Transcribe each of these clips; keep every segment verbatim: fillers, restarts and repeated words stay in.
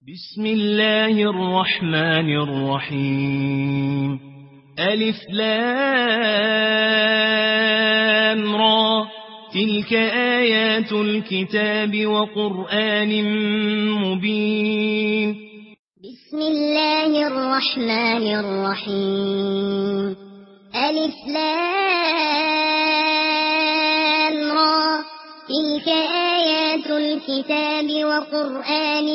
بسم الله الرحمن الرحيم ألف لام را تلك آيات الكتاب وقرآن مبين بسم الله الرحمن الرحيم ألف لام را تلك آيات الكتاب وقرآن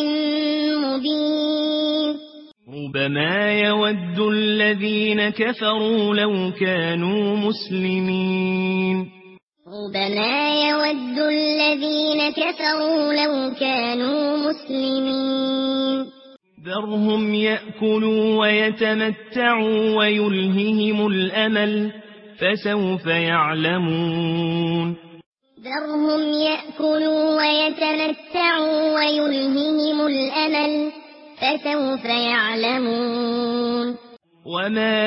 مبين ربما يود الذين كفروا لو كانوا مسلمين ربما يود الذين كفروا لو كانوا مسلمين ذرهم يأكلوا ويتمتعوا ويلههم الأمل فسوف يعلمون ذرهم يأكلوا ويتمتعوا ويلههم الأمل فسوف يعلمون وما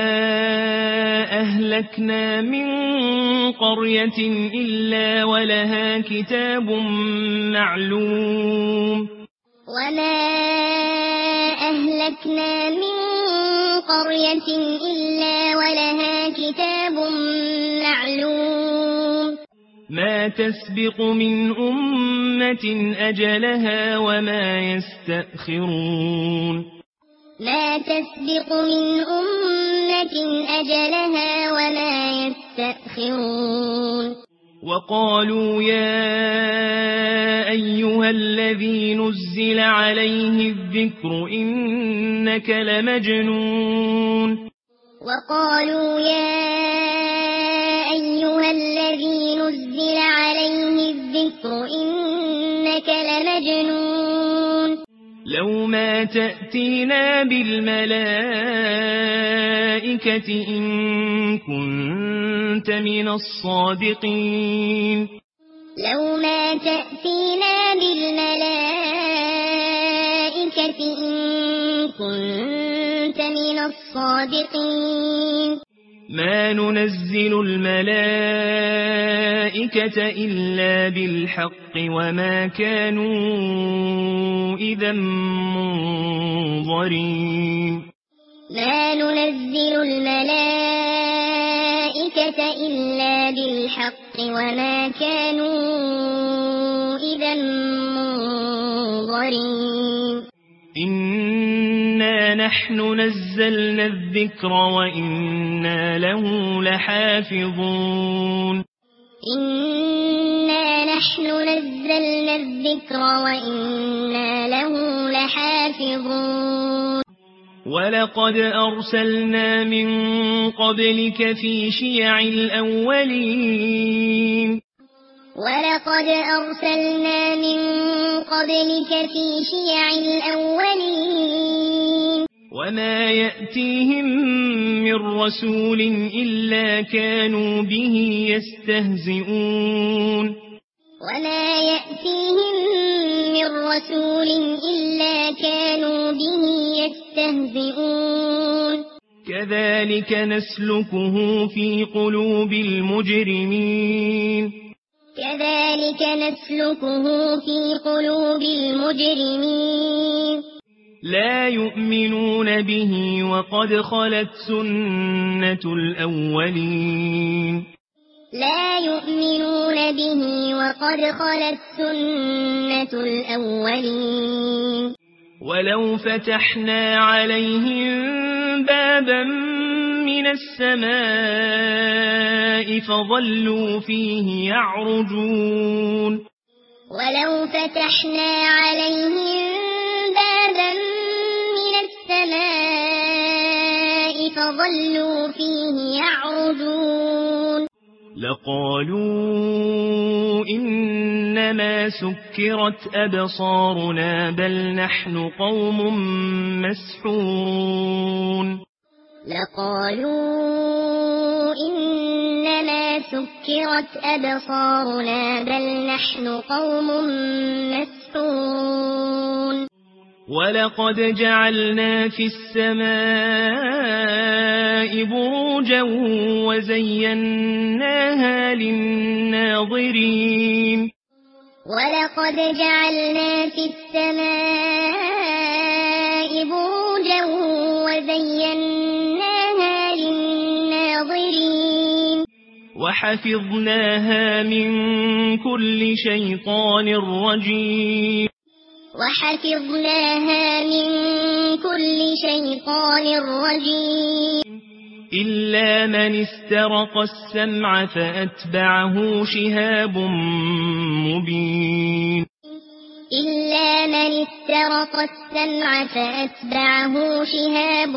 أهلكنا من قرية إلا ولها كتاب معلوم وما أهلكنا من قرية إلا ولها كتاب معلوم ما تسبق من أمة أجلها وما يستأخرون ما تسبق من أمة أجلها وما يستأخرون وقالوا يا أيها الذي نزل عليه الذكر إنك لمجنون وقالوا يا أيها الذي نزل عليه الذكر إنك لمجنون لو ما تأتينا بالملائكة إن كنت من الصادقين لو ما تأتينا بالملائكة إن كنت من الصادقين ما ننزل الملائكة إلا بالحق وما كانوا إذا منظرين ما ننزل الملائكة إلا بالحق وما كانوا إذا منظرين إنا نحن نزلنا الذكر وإنا له لحافظون إنا نحن نزلنا الذكر وإنا له لحافظون ولقد أرسلنا من قبلك في شيع الأولين ولقد أرسلنا من قبلك في شيع الأولين وما يأتيهم من رسول إلا كانوا به يستهزئون وما يأتيهم من رسول إلا كانوا به يستهزئون كذلك نسلكه في قلوب المجرمين كذلك نسلكه في قلوب المجرمين لا يؤمنون به وقد خلت سنة الأولين لا يؤمنون به وقد خلت سنة الأولين ولو فتحنا عليهم بابا من السماء فظلوا فيه يعرجون ولو فتحنا عليهم بابا من السماء فظلوا فيه يعرجون لقالوا إنما سكرت أبصارنا بل نحن قوم مسحورون لقالوا إنما سكرت أبصارنا بل نحن قوم مسحورون ولقد جعلنا في السماء بروجا وزيناها للناظرين ولقد جعلنا في السماء وحفظناها من كل شيطان رجيم وحفظناها من كل شيطان رجيم إلا من استرق السمع فأتبعه شهاب مبين إلا من استرق السمع فأتبعه شهاب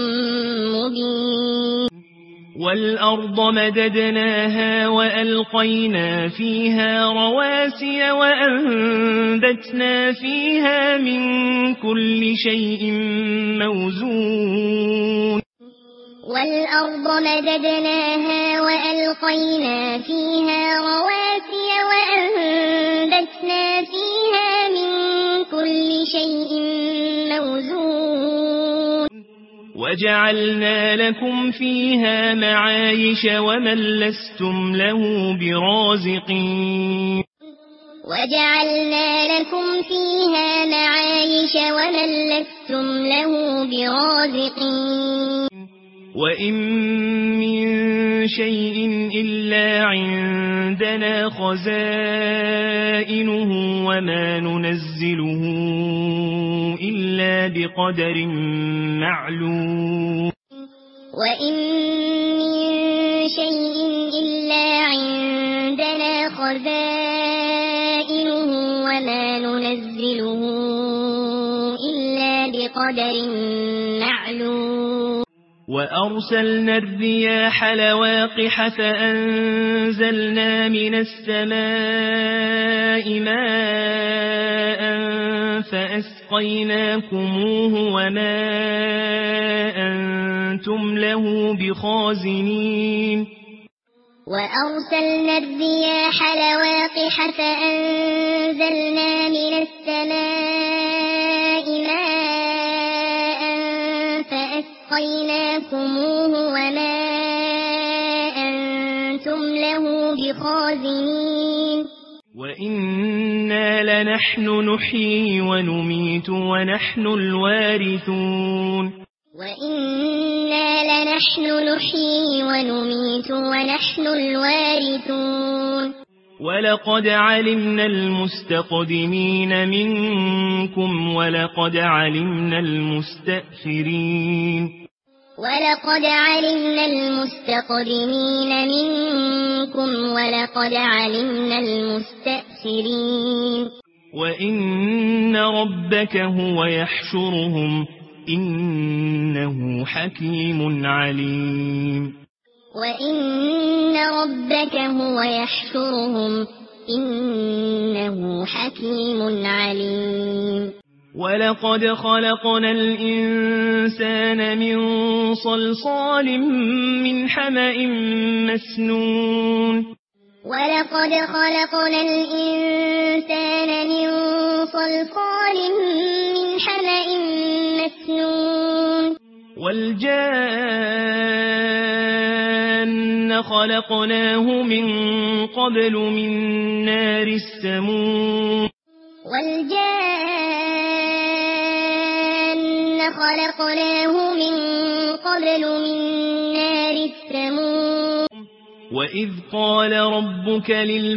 مبين والأرض مددناها وألقينا فيها رواسي وأنبتنا فيها من كل شيء موزون والأرض مددناها وألقينا فيها رواسي وأنبتنا فيها من كل شيء موزون وجعلنا لكم فيها معايش ومن لستم له برازقين وجعلنا لكم فيها معايش ومن لستم له برازقين وإن من شيء إلا عندنا خزائنه وما ننزله إلا بقدر معلوم وإن من شيء إلا عندنا خزائنه وما ننزله إلا بقدر معلوم وأرسلنا الرياح لواقح فأنزلنا من السماء ماء فأسقيناكموه وما أنتم له بخازنين وأرسلنا الرياح لواقح فأنزلنا من السماء ماء فأسقيناكموه وما أنتم له بخازنين وإنا لنحن نحيي ونميت ونحن الوارثون وإنا لنحن نحيي ونميت ونحن الوارثون ولقد علمنا المستقدمين منكم ولقد علمنا المستأخرين ولقد علمنا المستقدمين منكم ولقد علمنا المستأخرين وإن ربك هو يحشرهم إنه حكيم عليم وإن ربك هو يحشرهم إنه حكيم عليم ولقد خلقنا الإنسان من صلصال من حمأ مسنون ولقد خلقنا الإنسان من صلصال من حمأ مسنون والجان خلقناه من قبل من نار السموم والجان خلقناه من قبل من نار السموم وإذ قال ربك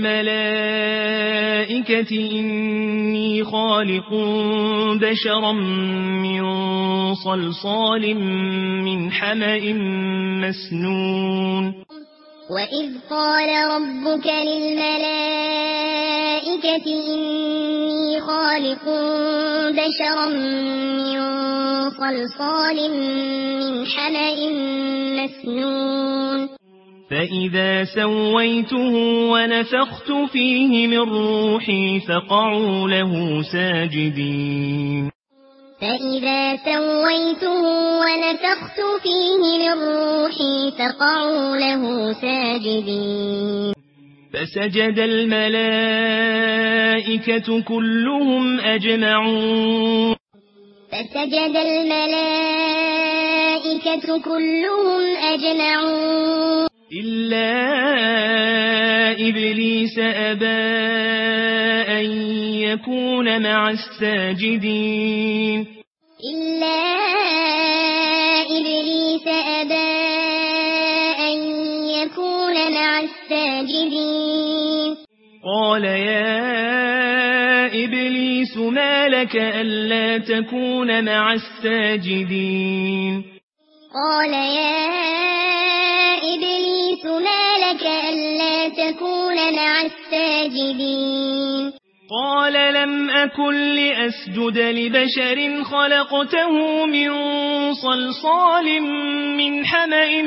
للملائكة إني خالق بشرا من صلصال من حمأ مسنون وإذ قال ربك للملائكة إني خالق بشرا من صلصال من حمأ مسنون فإذا سويته ونفخت فيه من روحي فقعوا له ساجدين فإذا سويته ونفخت فيه من روحي فقعوا له ساجدين فسجد الملائكة كلهم أجمعون فسجد الملائكة كلهم أجمعون إلا إبليس أبى أن يكون مع الساجدين إلا إبليس أبى أن يكون مع الساجدين لك ألا تكون مع الساجدين قال يا إبليس ما لك ألا تكون مع الساجدين قال لم أكن لأسجد لبشر خلقته من صلصال من حمأ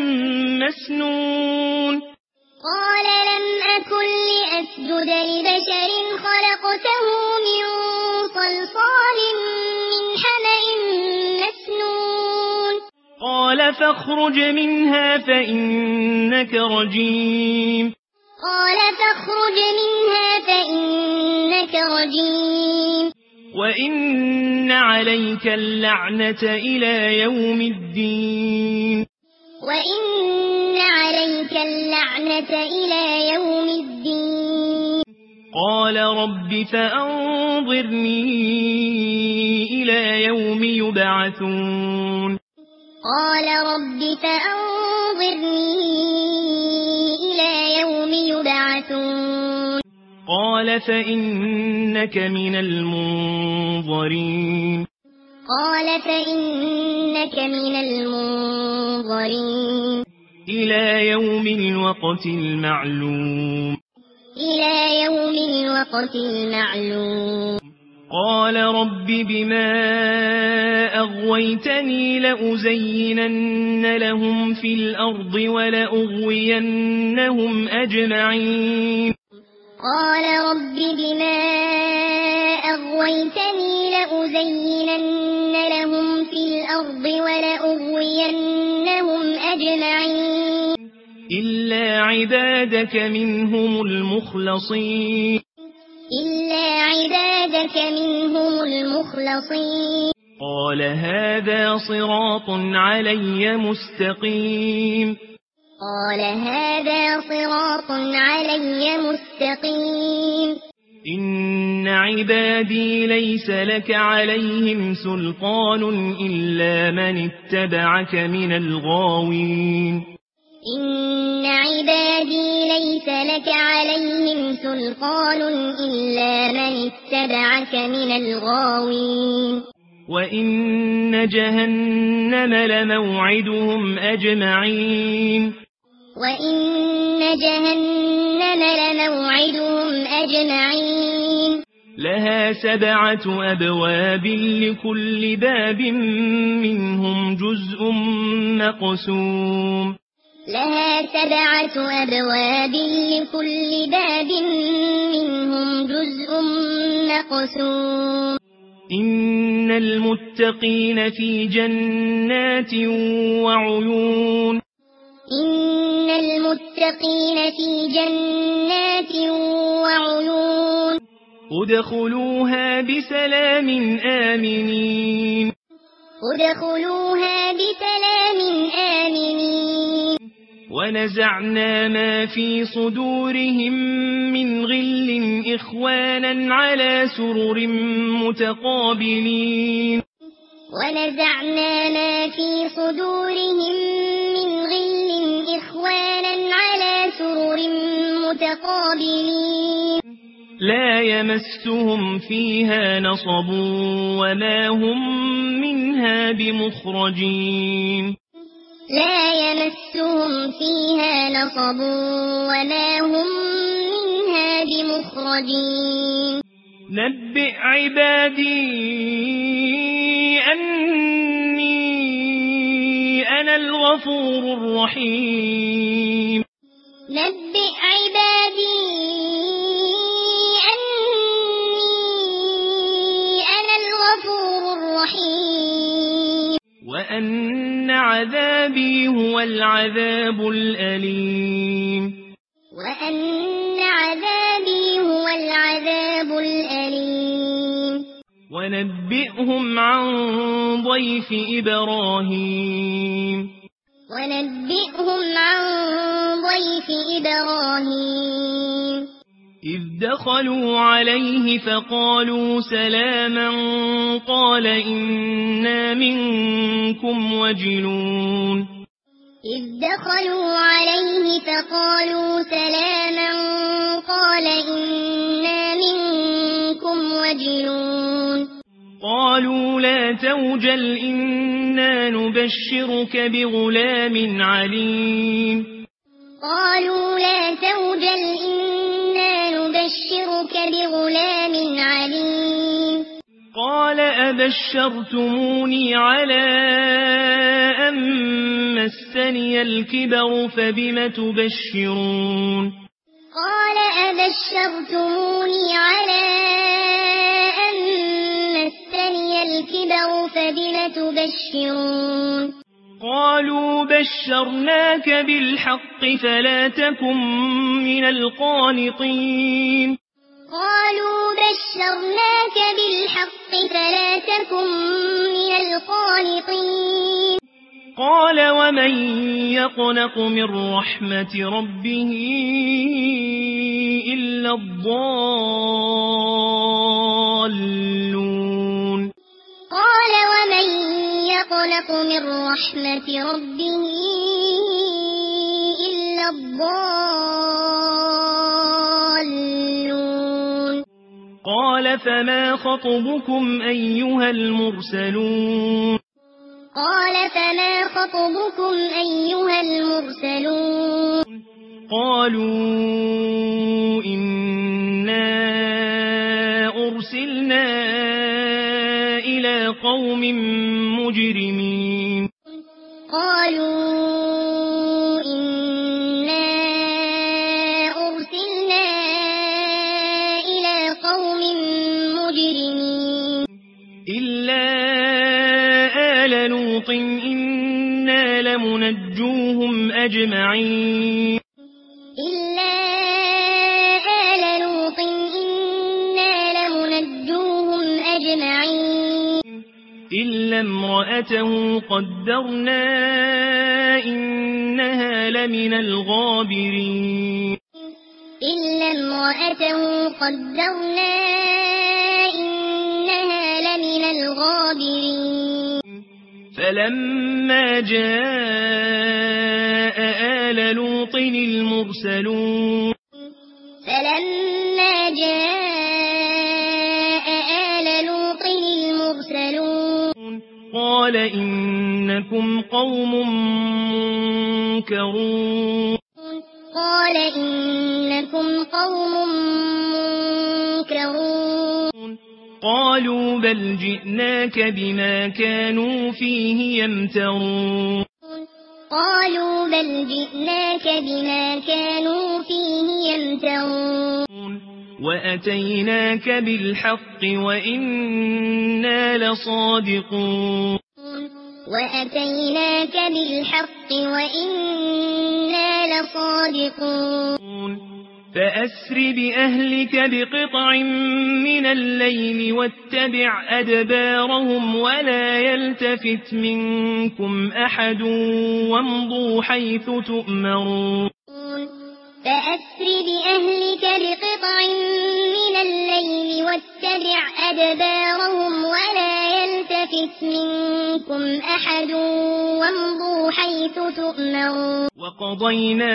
مسنون قال لم أكن لأسجد لبشر خلقته من صلصال من حمأ مسنون قال فاخرج منها فإنك رجيم قال فاخرج منها فإنك رجيم وإن عليك اللعنة إلى يوم الدين وإن عليك اللعنة إلى يوم الدين قال رب فأنظرني إلى يوم يبعثون قال رب فأنظرني إلى يوم يبعثون قال فإنك من المنظرين قال فإنك من المنظرين إلى يوم الوقت المعلوم إلى يوم الوقت المعلوم قال رب بما أغويتني لأزينن لهم في الأرض ولأغوينهم أجمعين قال رب بما أغويتني لأزينن لهم في الأرض ولأغوينهم أجمعين إلا عبادك منهم المخلصين إلا عبادك منهم المخلصين قال هذا صراط علي مستقيم قال هذا صراط علي مستقيم إن عبادي ليس لك عليهم سلطان إلا من اتبعك من الغاوين إن عبادي ليس لك عليهم سلطان إلا من اتبعك من الغاوين وإن جهنم لموعدهم أجمعين وإن جهنم لموعدهم أجمعين لها سبعة أبواب لكل باب منهم جزء مقسوم لها سبعة أبواب لكل باب منهم جزء مقسوم إن المتقين في جنات وعيون إن المتقين في جنات وعيون ادخلوها بسلام آمنين ادخلوها بسلام آمنين ونزعنا ما في صدورهم من غل إخوانا على سرر متقابلين ونزعنا ما في صدورهم من غل إخوانا على سرر متقابلين لا يمسهم فيها نصب وما هم منها بمخرجين لا يمسهم فيها نصب وما هم منها بمخرجين نبئ عبادي أني أنا الغفور الرحيم نبئ عبادي أني أنا الغفور الرحيم وأن عذابي هو العذاب الأليم وأن عذابي هو العذاب الأليم ونبئهم عن ضيف إبراهيم ونبئهم عن ضيف إبراهيم إذ دخلوا عليه فقالوا سلاما قال إنا منكم وجلون إذ دخلوا عليه فقالوا سلاما قال إنا منكم وجلون قالوا لا توجل إنا نبشرك بغلام عليم قالوا لا توجل إنا نبشرك بغلام عليم قال أبشرتموني على أن مسني الكبر فبم تبشرون قال أبشرتموني على أن مسني الكبر فبم تبشرون قالوا بشرناك بالحق فلا تكن من القانطين قالوا بشرناك بالحق فلا تكن من القانطين قال ومن يقنط من رحمة ربه إلا الضالون قال ومن يقنط من رحمة ربه إلا الضالون قال فما خطبكم أيها المرسلون قال فما خطبكم أيها المرسلون قالوا إنا أرسلنا إلى قوم مجرمين قالوا إنا أرسلنا إلى قوم مجرمين إلا آل لوط إنا لمنجوهم أجمعين إلا آل لوط إنا لمنجوهم أجمعين إلا امرأته قدرنا إنها لمن الغابرين إلا امرأته قدرنا إنها لمن الغابرين فلما جاء آل لوط المرسلون فلما جاء آل لوط المرسلون قال إنكم قوم منكرون قال إنكم قوم منكرون قالوا بل جئناك بما كانوا فيه يمترون قالوا بل جئناك بما كانوا فيه يمترون وأتيناك بالحق وإنا لصادقون وأتيناك بالحق وإنا لصادقون فأسر بأهلك بقطع من الليل واتبع أدبارهم ولا يلتفت منكم أحد وامضوا حيث تؤمرون فأسر بأهلك بقطع من الليل واتبع أدبارهم ولا يلتفت منكم أحد وامضوا حيث تؤمرون وقضينا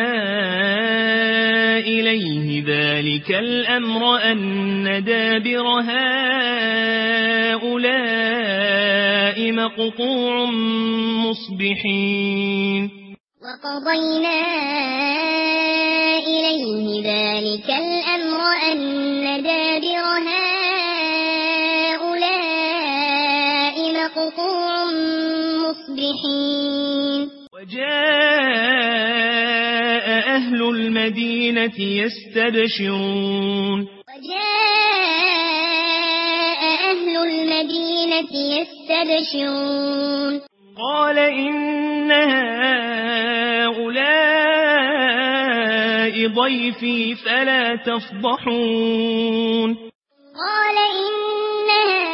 إليه ذلك الأمر أن دابر هؤلاء مقطوع مصبحين وقضينا إليه ذلك الأمر أن دابر هؤلاء مقطوع مصبحين وجاء أهل المدينة يستبشرون وجاء أهل المدينة يستبشرون قال إن هؤلاء ضيفي فلا تفضحون قال إن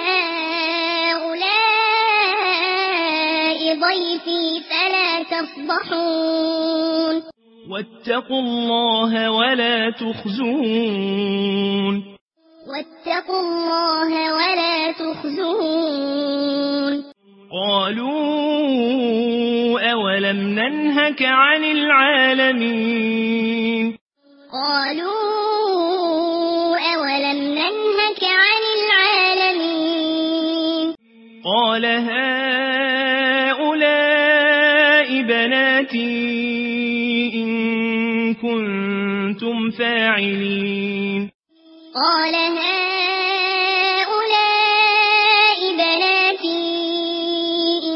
هؤلاء ضيفي فلا تفضحون واتقوا الله ولا تخزون واتقوا الله ولا تخزون قالوا أولم ننهك عن العالمين قالوا أولم ننهك عن العالمين قال هؤلاء بناتي إن كنتم فاعلين قال هؤلاء بناتي إن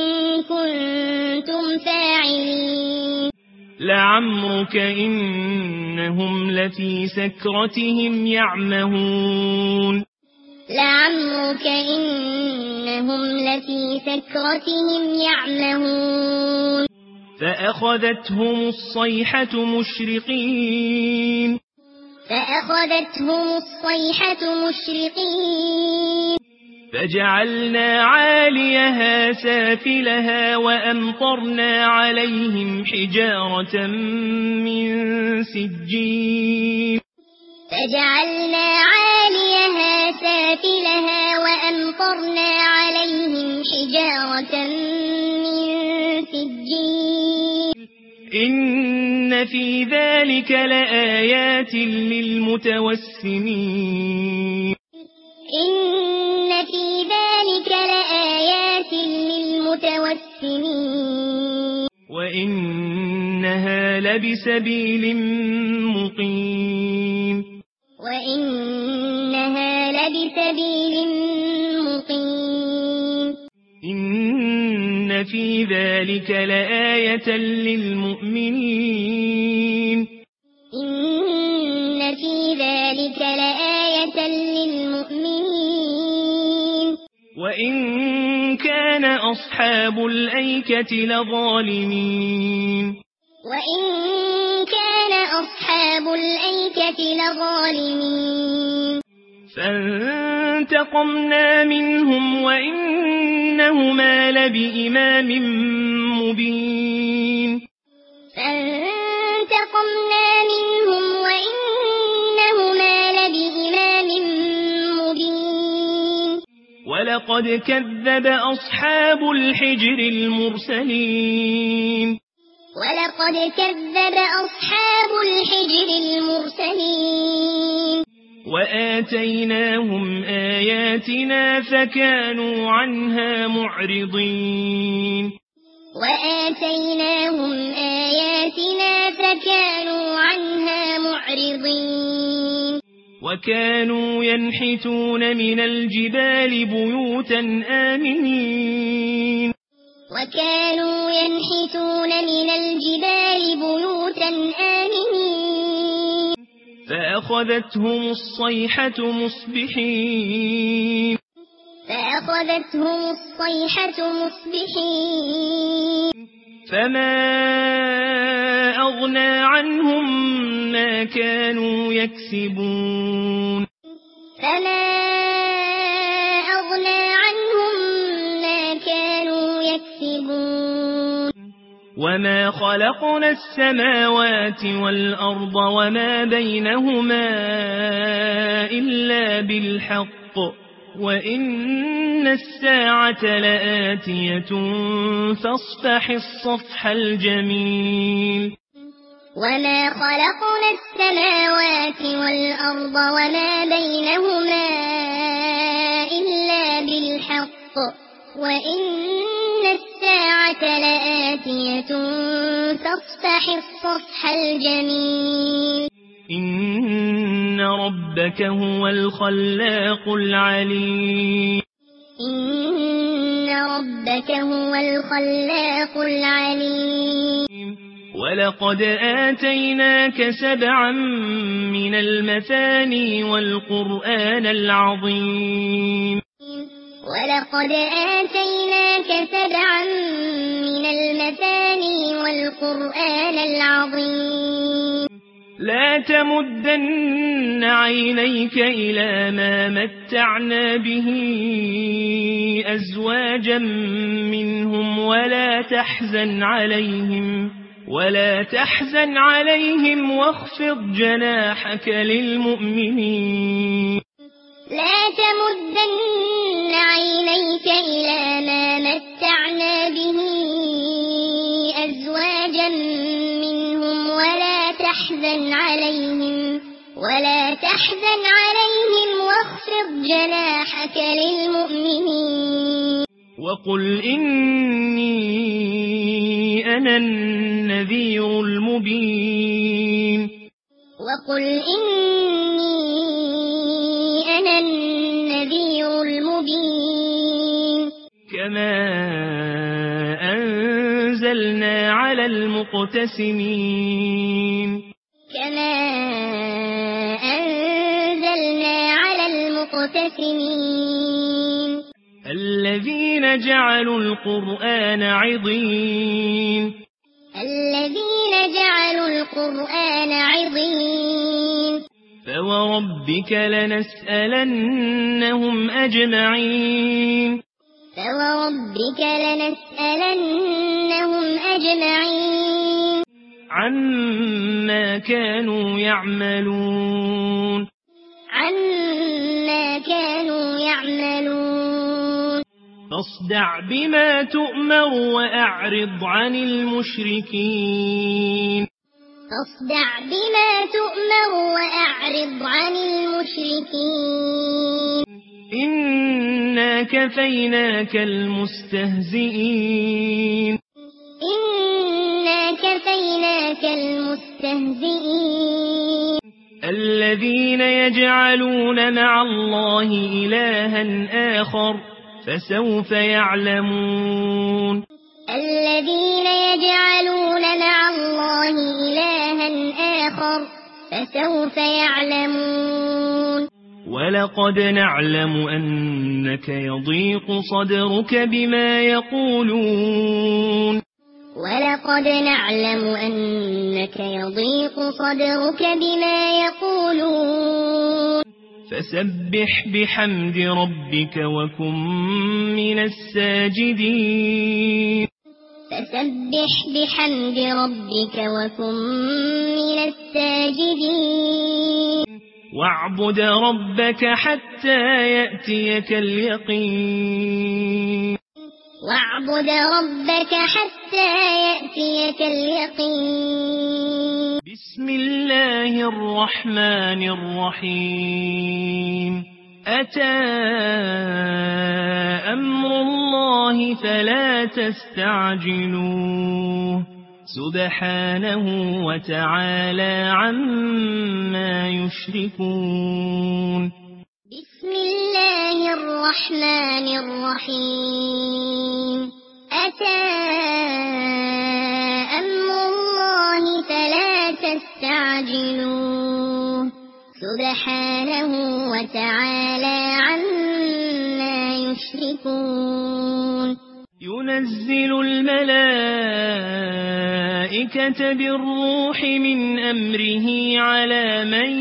كنتم فاعلين لعمرك إنهم لفي سكرتهم يعمهون لعمرك إنهم لفي سكرتهم يعمهون فأخذتهم الصيحة مشرقين فأخذتهم الصيحة مشرقين فجعلنا عاليها سافلها وأمطرنا عليهم حجارة من سجيل فجعلنا عاليها سافلها وأمطرنا عليهم حجارة من سجيل إن في ذلك لآيات للمتوسمين إن في ذلك لآيات للمتوسمين وإنها لبسبيل مقيم وإنها لبسبيل مقيم إن في ذلك لآية للمؤمنين إن في ذلك لآية للمؤمنين وإن كان أصحاب الأيكة لظالمين وإن كان أصحاب الأيكة لظالمين فانتقمنا منهم وإنهما لبإمام مبين فانتقمنا منهم وإنهما لبإمام مبين ولقد كذب أصحاب الحجر المرسلين ولقد كذب أصحاب الحجر المرسلين وآتيناهم آياتنا فكانوا عنها معرضين وآتيناهم آياتنا فكانوا عنها معرضين وكانوا ينحتون من الجبال بيوتا آمنين وكانوا ينحتون من الجبال بيوتا آمنين فأخذتهم الصيحة مصبحين فأخذتهم الصيحة مصبحين فما أغنى عنهم ما كانوا يكسبون فما أغنى عنهم ما كانوا يكسبون وما خلقنا السماوات والأرض وما بينهما إلا بالحق وإن الساعة لآتية فاصفح الصفح الجميل وما خلقنا السماوات والأرض وما بينهما إلا بالحق وإن الساعة لآتية فاصفح الصفح الجميل إن ربك هو الخلاق العليم إن ربك هو الخلاق العليم ولقد آتيناك سبعا من المثاني والقرآن العظيم ولقد آتيناك سبعا من المثاني والقرآن العظيم لا تمدن عينيك إلى ما متعنا به أزواجا منهم ولا تحزن عليهم ولا تحزن عليهم واخفض جناحك للمؤمنين لا تمدن عينيك إلى ما متعنا به أزواجا منهم ولا تحزن عليهم ولا تحزن عليهم واخفض جناحك للمؤمنين وقل إني أنا النذير المبين وقل إني أنا النذير المبين كما أنزلنا على المقتسمين كما أنزلنا على المقتسمين الذين جعلوا القرآن عضين الذين جعلوا القرآن عضين فوربك لنسألنهم أجمعين فوربك لنسألنهم أجمعين عما كانوا يعملون عما كانوا يعملون فاصدع بما تؤمر وأعرض عن المشركين فاصدع بما تؤمر وأعرض عن المشركين إنا كفيناك المستهزئين إنا كفيناك المستهزئين الذين يجعلون مع الله إلها آخر فسوف يعلمون الذين يجعلون مع الله إلها آخر فسوف يعلمون ولقد نعلم أنك يضيق صدرك بما يقولون ولقد نعلم أنك يضيق صدرك بما يقولون فسبح بحمد ربك وكن من الساجدين فسبح بحمد ربك وكن من الساجدين واعبد ربك حتى يأتيك اليقين واعبد ربك حتى يأتيك اليقين بسم الله الرحمن الرحيم أتى أمر الله فلا تستعجلوه سبحانه وتعالى عما يشركون بسم الله الرحمن الرحيم أتى أمر الله فلا تستعجلوه سبحانه وتعالى عما يشركون ينزل الملائكة بالروح من أمره على من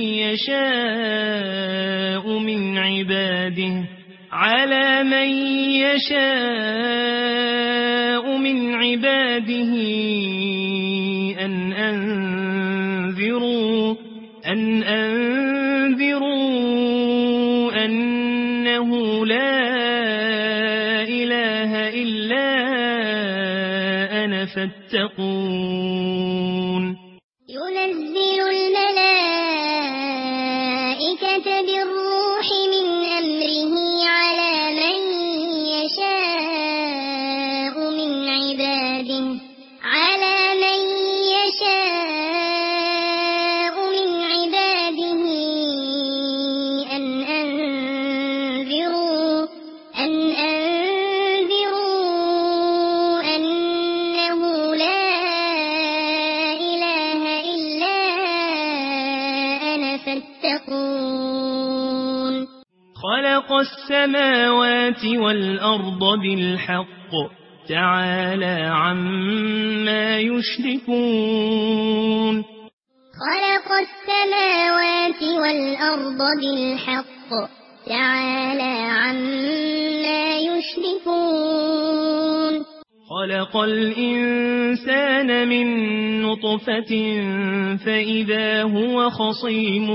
يشاء من عباده على من يشاء من عباده أن أنذروا أن أنذروا أنه لا إله إلا أنا فاتقون ينزل الملائكة بالروح من أمره على من يشاء من عباده على من يشاء من عباده أن أنذروا أن أنذروا أنه لا إله إلا أنا فاتقون خلق السماوات والأرض بالحق تعالى عما يشركون خلق السماوات والأرض بالحق تعالى عما يشركون خلق الإنسان من نطفة فإذا هو خصيم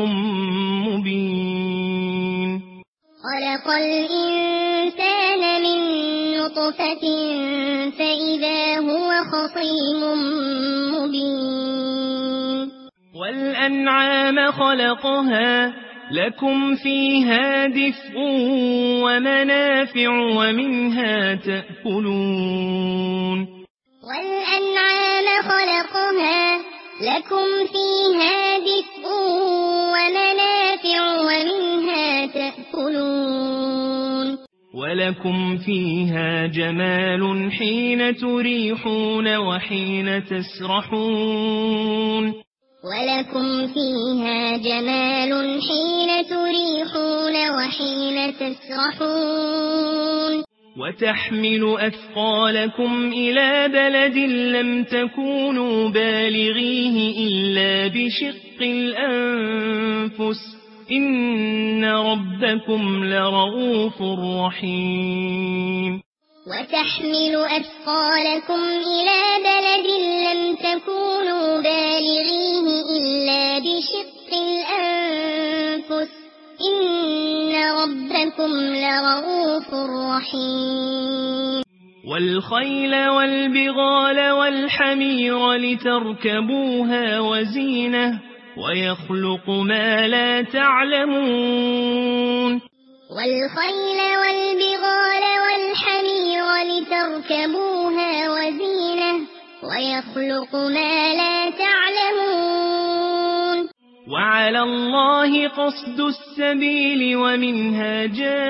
مبين خلق الإنسان من نطفة فإذا هو خصيم مبين والأنعام خلقها لكم فيها دفء ومنافع ومنها تأكلون والأنعام خلقها لكم فيها دفء ومنافع ومنها تأكلون ولكم فيها جمال حين تريحون وحين تسرحون ولكم فيها جمال حين تريحون وحين تسرحون وتحمل أثقالكم إلى بلد لم تكونوا بالغيه إلا بشق الأنفس إن ربكم لرؤوف رحيم وتحمل أثقالكم إلى بلد لم تكونوا بالغيه إلا بشق الأنفس إن ربكم لرؤوف رحيم والخيل والبغال والحمير لتركبوها وزينة ويخلق ما لا تعلمون والخيل والبغال والحمير لتركبوها وزينة ويخلق ما لا تعلمون وعلى الله قصد السبيل ومنها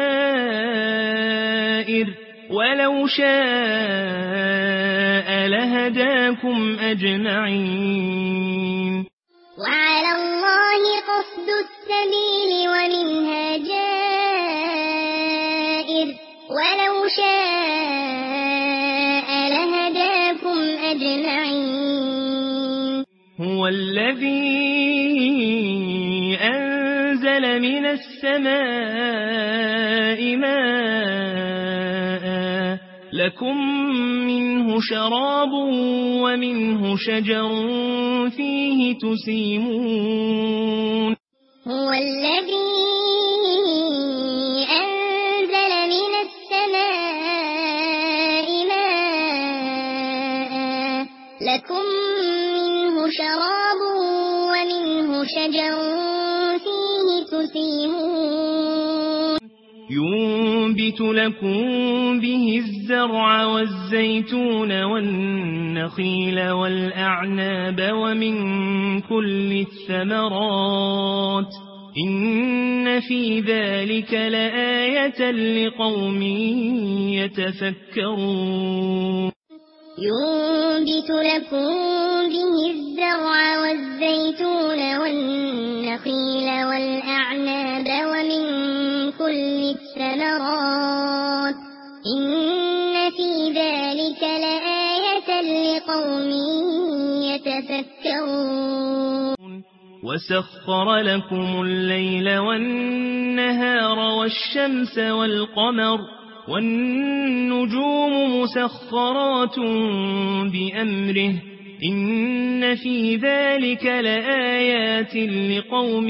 جائر ولو شاء لهداكم أجمعين وعلى الله قصد السبيل ومنها جائر ولو شاء لهداكم أجمعين هو الذي أنزل من السماء ماء لكم منه شراب ومنه شجر فيه تسيمون هو الذي أنزل من السماء ماء لكم منه شراب ومنه شجر فيه تسيمون ينبت لكم به الزرع والزيتون والنخيل والأعناب ومن كل الثمرات إن في ذلك لآية لقوم يتفكرون ينبت لكم به الزرع والزيتون والنخيل والأعناب ومن كل الثمرات إن في ذلك لآية لقوم يتفكرون وسخر لكم الليل والنهار والشمس والقمر والنجوم مسخرات بأمره إن في ذلك لآيات لقوم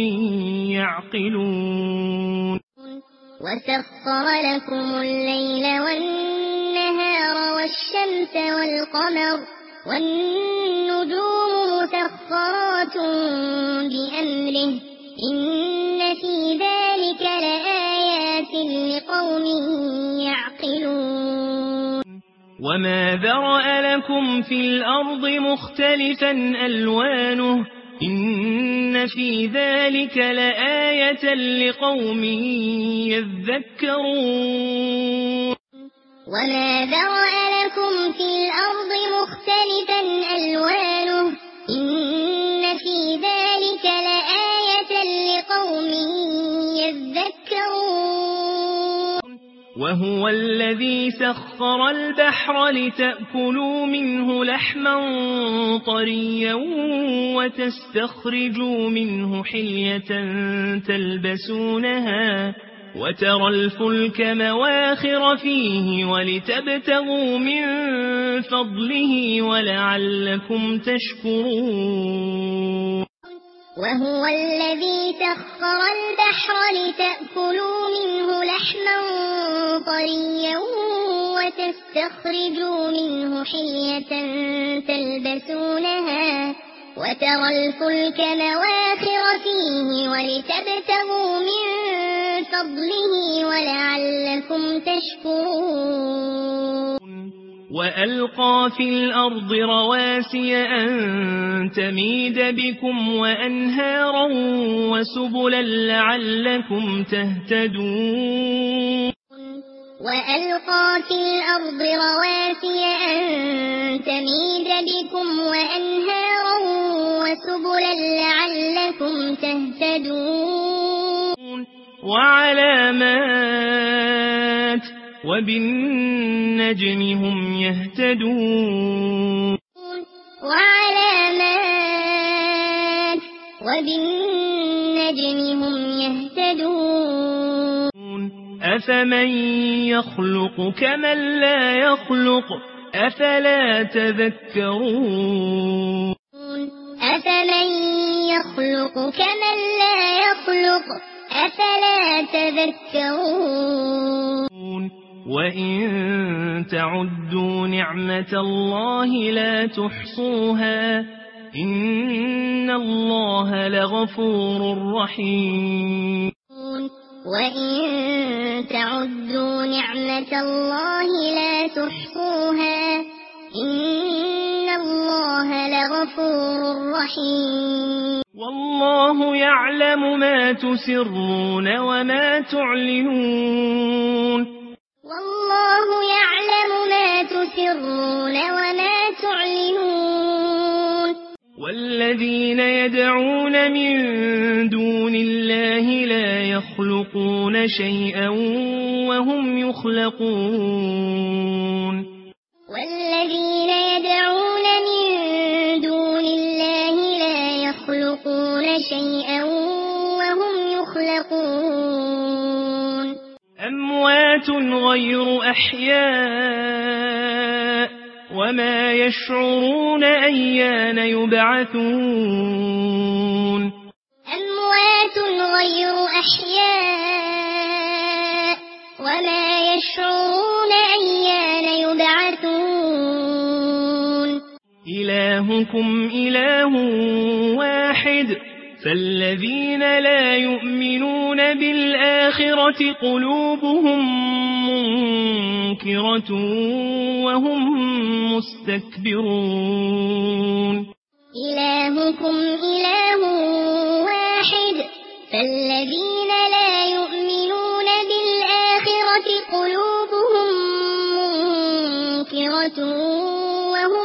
يعقلون وسخر لكم الليل والنهار والشمس والقمر والنجوم مسخرات بأمره إن في ذلك لآيات لقوم يعقلون وما ذرأ لكم في الأرض مختلفا ألوانه إن في ذلك لآية لقوم يذكرون وما ذرأ لكم في الأرض مختلفا ألوانه إن في ذلك لآية لقوم يذكرون وهو الذي سخر البحر لتأكلوا منه لحما طريا وتستخرجوا منه حلية تلبسونها وترى الفلك مواخر فيه ولتبتغوا من فضله ولعلكم تشكرون وهو الذي سخر البحر لتأكلوا منه لحما طريا وتستخرجوا منه حلية تلبسونها وترى الفلك مواخر فيه ولتبتغوا من فضله ولعلكم تشكرون وألقى في الأرض رواسي أن تميد بكم وأنهارا وسبلا لعلكم تهتدون وألقى في الأرض رواسي أن تميد بكم وأنهارا وسبلا لعلكم تهتدون وعلامات وبالنجم هم يهتدون وعلامات وبالنجم هم يهتدون أفمن يخلق كمن لا يخلق أفلا تذكرون أفمن يخلق كمن لا يخلق أفلا تذكرون وإن تعدوا نعمة الله لا تحصوها إن الله لغفور رحيم وإن تعدوا نعمة الله لا تحصوها إن الله لغفور رحيم والله يعلم ما تسرون وما تعلنون والله يعلم ما تسرون وما تعلنون والذين يدعون من دون الله لا يخلقون شيئا وهم يخلقون والذين يدعون من دون الله لا يخلقون شيئا وهم يخلقون أموات غير أحياء وما يشعرون أيان يبعثون أموات غير أحياء وما يشعرون أيان يبعثون إلهكم إله واحد فالذين لا يؤمنون بالآخرة قلوبهم منكرة وهم مستكبرون إلهكم إله واحد فالذين لا يؤمنون بالآخرة قلوبهم منكرة وهم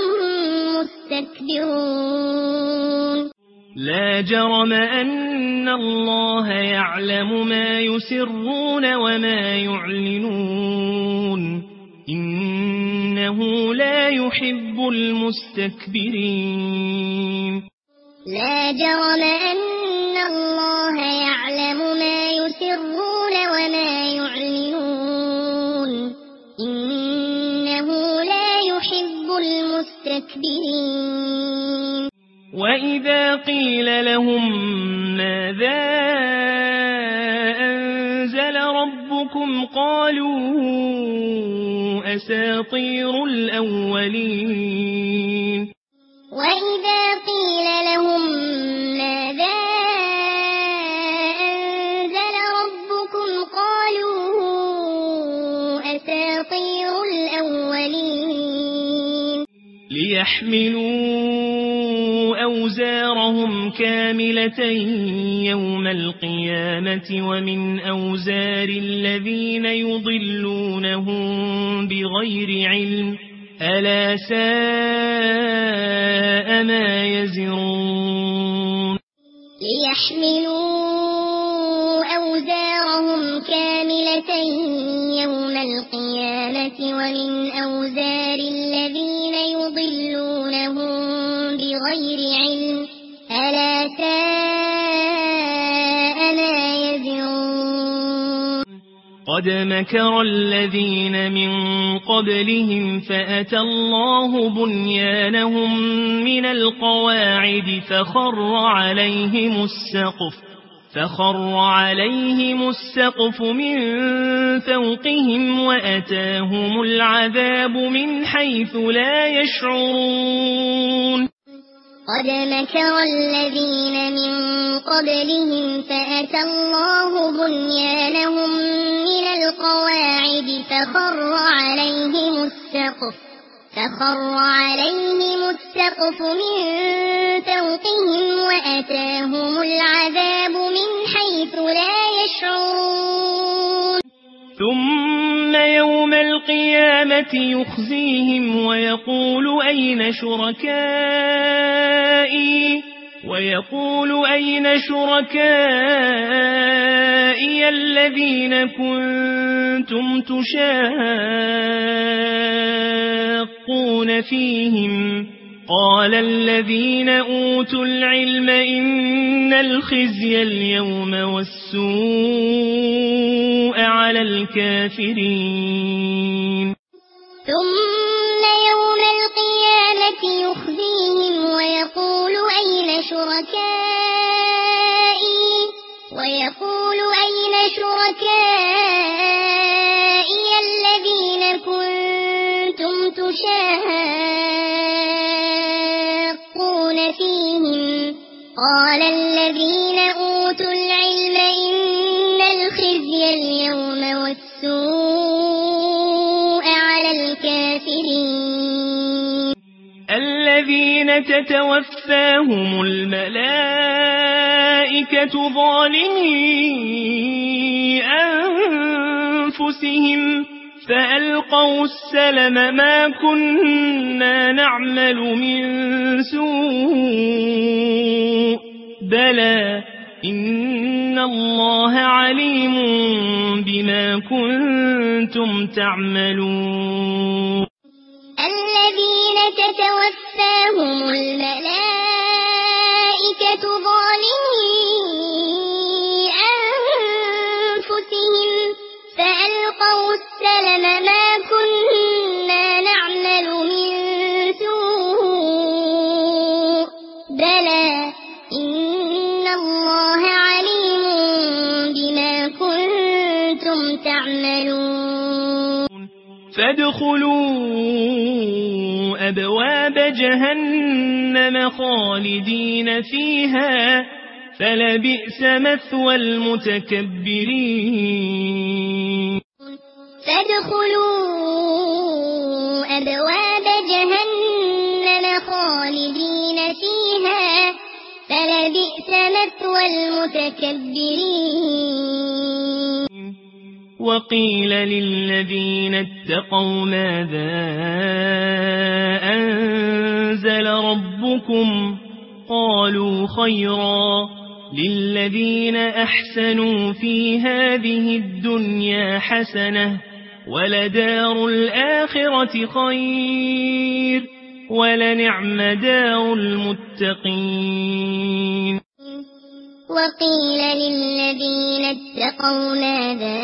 مستكبرون لا جرم أن الله يعلم ما يسرون وما يعلنون إنه لا يحب المستكبرين لا جرم أن الله يعلم ما يسرون وما يعلنون إنه لا يحب المستكبرين وإذا قيل لهم ماذا أنزل ربكم قالوا أساطير الأولين وإذا قيل لهم ماذا أنزل ربكم قالوا أساطير الأولين ليحملوا أوزارهم كاملة يوم القيامة ومن أوزار الذين يضلونهم بغير علم ألا ساء ما يزرون ليحملوا أوزارهم كاملة يوم القيامة ومن أوزار الذين يضلونهم بغير علم ألا ساء ما يزرون قد مكر الذين من قبلهم فأتى الله بنيانهم من القواعد فخر عليهم السقف فخر عليهم السقف من فوقهم وأتاهم العذاب من حيث لا يشعرون قد مكر الذين من قبلهم فأتى الله بنيانهم من القواعد فخر عليهم السقف فخر عليهم السقف من فوقهم وأتاهم العذاب من حيث لا يشعرون ثم يوم القيامة يخزيهم ويقول أين شركائي ويقول أين شركائي الذين كنتم تشاقون فيهم قال الذين أوتوا العلم إن الخزي اليوم والسوء على الكافرين ثم يوم القيامة يخزيهم ويقول أين شركائي ويقول أين شركائي الذين كنتم تشاقون فيهم قال الذين أوتوا العلم إن الخزي اليوم والسوء على الكافرين الذين تتوفاهم الملائكة ظالمي أنفسهم فألقوا السلم ما كنا نعمل من سوء بلى إن الله عليم بما كنتم تعملون الذين تتوفاهم الملائكة ظالمي أنفسهم فألقوا السلم ما كنا نعمل من سوء بلى إن الله عليم بما كنتم تعملون فادخلوا أبواب جهنم خالدين فيها فلبئس مثوى المتكبرين فادخلوا أبواب جهنم خالدين فيها فلبئس مثوى المتكبرين وقيل للذين اتقوا ماذا أنزل ربكم قالوا خيرا للذين أحسنوا في هذه الدنيا حسنة ولدار الآخرة خير ولنعم دار المتقين وقيل للذين اتقوا ماذا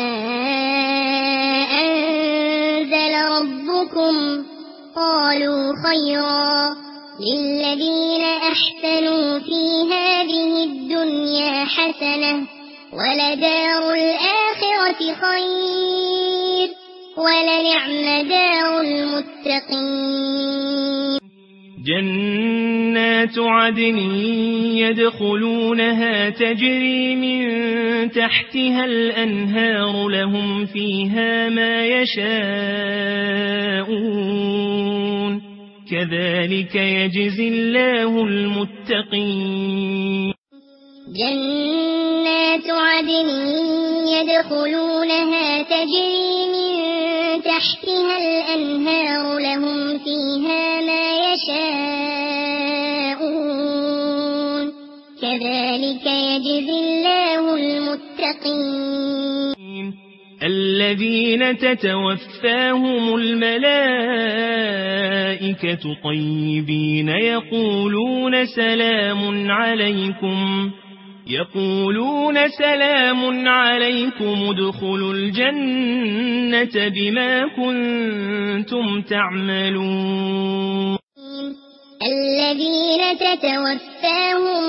أنزل ربكم قالوا خيرا للذين أحسنوا في هذه الدنيا حسنة ولدار الآخرة خير ولنعم دار المتقين جنات عدن يدخلونها تجري من تحتها الأنهار لهم فيها ما يشاءون كذلك يجزي الله المتقين جنات عدن يدخلونها تجري من تحتها الأنهار لهم فيها ما يشاءون كذلك يجزي الله المتقين الذين تتوفاهم الملائكة طيبين يقولون سلام عليكم يقولون سلام عليكم ادخلوا الجنة بما كنتم تعملون الذين تتوفاهم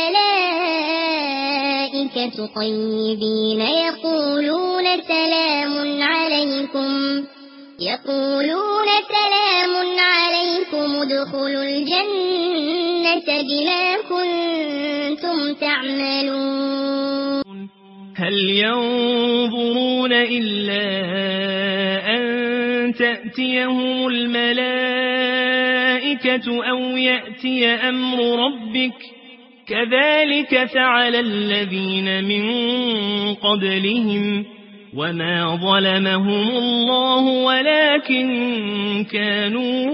الملائكة طيبين يقولون سلام عليكم يقولون سلام عليكم ادخلوا الجنة بما كنتم تعملون هل ينظرون إلا أن تأتيهم الملائكة أو يأتي أمر ربك كذلك فعل الذين من قبلهم وما ظلمهم الله ولكن كانوا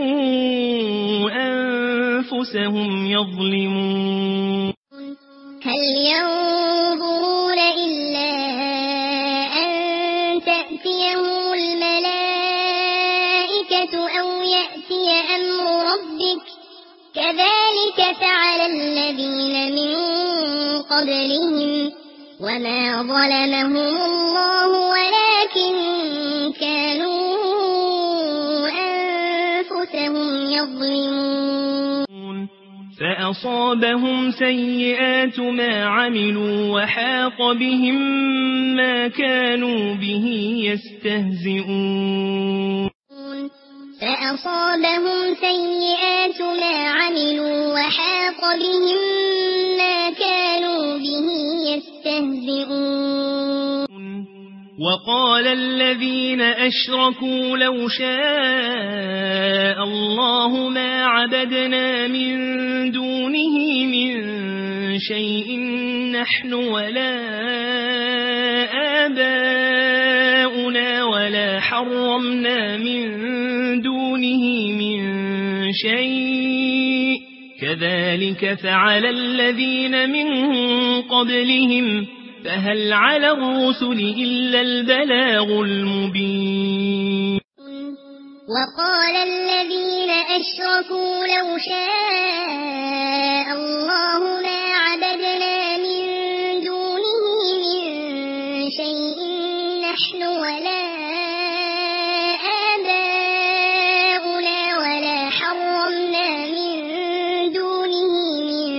أنفسهم يظلمون هل ينظرون إلا أن تأتيهم الملائكة أو يأتي أمر ربك كذلك فعل الذين من قبلهم وما ظلمهم الله ولكن كانوا أنفسهم يظلمون فأصابهم سيئات ما عملوا وحاق بهم ما كانوا به يستهزئون فأصابهم سيئات ما عملوا وحاق بهم ما كانوا به يستهزئون وقال الذين أشركوا لو شاء الله ما عبدنا من دونه من شيء نحن ولا آباؤنا ولا حرمنا من دونه من شيء كذلك فعل الذين من قبلهم فهل على الرسل إلا البلاغ المبين وقال الذين أشركوا لو شاء الله ما عبدنا من دونه من شيء نحن ولا آباؤنا ولا حرمنا من دونه من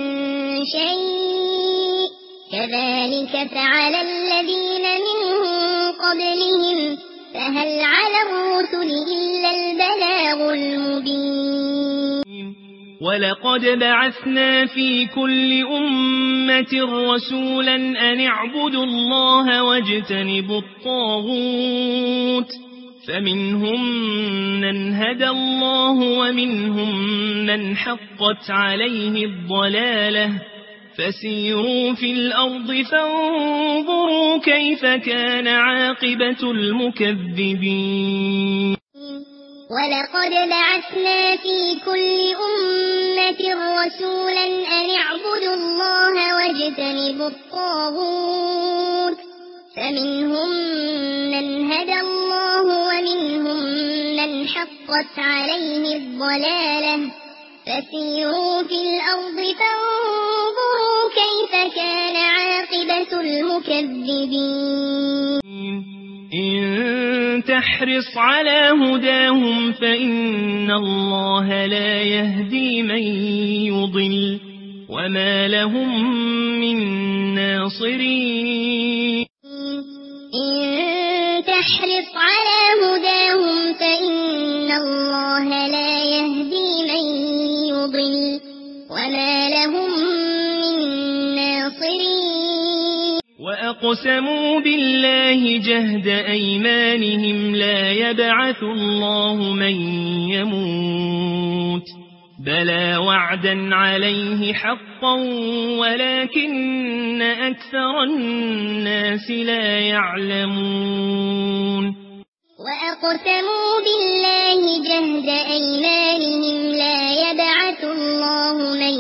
شيء كذلك فعل الذين من قبلهم فهل على الرسل إلا البلاغ المبين ولقد بعثنا في كل أمة رسولا أن اعبدوا الله واجتنبوا الطاغوت فمنهم من هدى الله ومنهم من حقت عليه الضلالة فسيروا في الأرض فانظروا كيف كان عاقبة المكذبين ولقد بعثنا في كل أمة رسولا أن اعبدوا الله واجتنبوا الطاغوت فمنهم من هدى الله ومنهم من حقت عليه الضلالة فسيروا في الأرض فانظروا كيف كان عاقبة المكذبين إن تحرص على هداهم فإن الله لا يهدي من يضل وما لهم من ناصرين إن تحرص على هداهم فإن الله لا يهدي من يضل وما لهم من ناصرين وأقسموا بالله جهد أيمانهم لا يبعث الله من يموت بلى وعدا عليه حقا ولكن أكثر الناس لا يعلمون وأقسموا بالله جهد أيمانهم لا يبعث الله من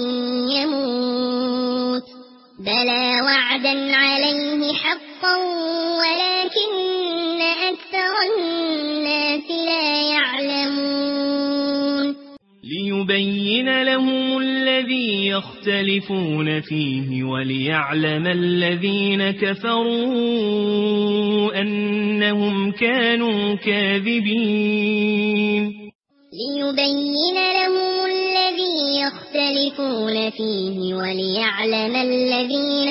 يموت بلى وعدا عليه حقا ولكن أكثر الناس لا يعلمون ليبين لهم الذي يختلفون فيه وليعلم الذين كفروا أنهم كانوا كاذبين ليبين لهم الذي يختلفون فيه وليعلم الذين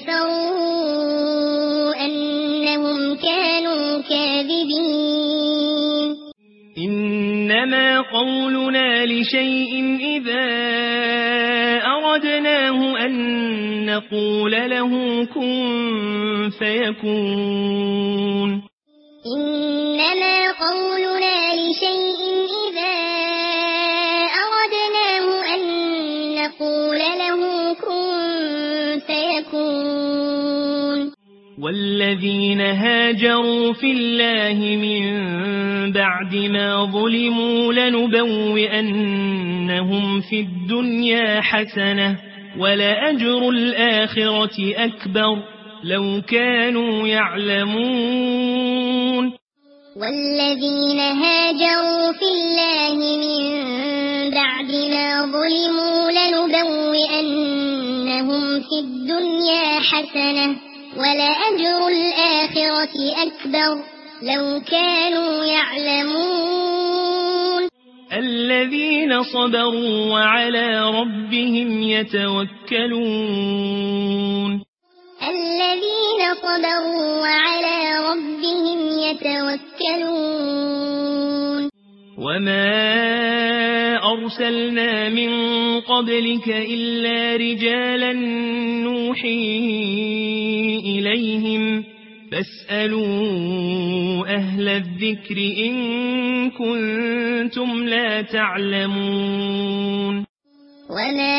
كفروا أنهم كانوا كاذبين إنما قولنا لشيء إذا أردناه أن نقول له كن فيكون. إنما قولنا لشيء إذا أردناه أن نقول له كن فيكون. والذين هاجروا في الله من بعد ما ظلموا لنبوئنهم في الدنيا حسنة ولأجر الآخرة أكبر لو كانوا يعلمون. والذين هاجروا في الله من بعد ما ظلموا لنبوئنهم في الدنيا حسنة ولأجر الآخرة أكبر لو كانوا يعلمون. الذين صبروا وعلى ربهم يتوكلون. الذين صبروا وعلى ربهم يتوكلون. وما أرسلنا من قبلك إلا رجالا نوحي إليهم فاسألوا أهل الذكر إن كنتم لا تعلمون. وما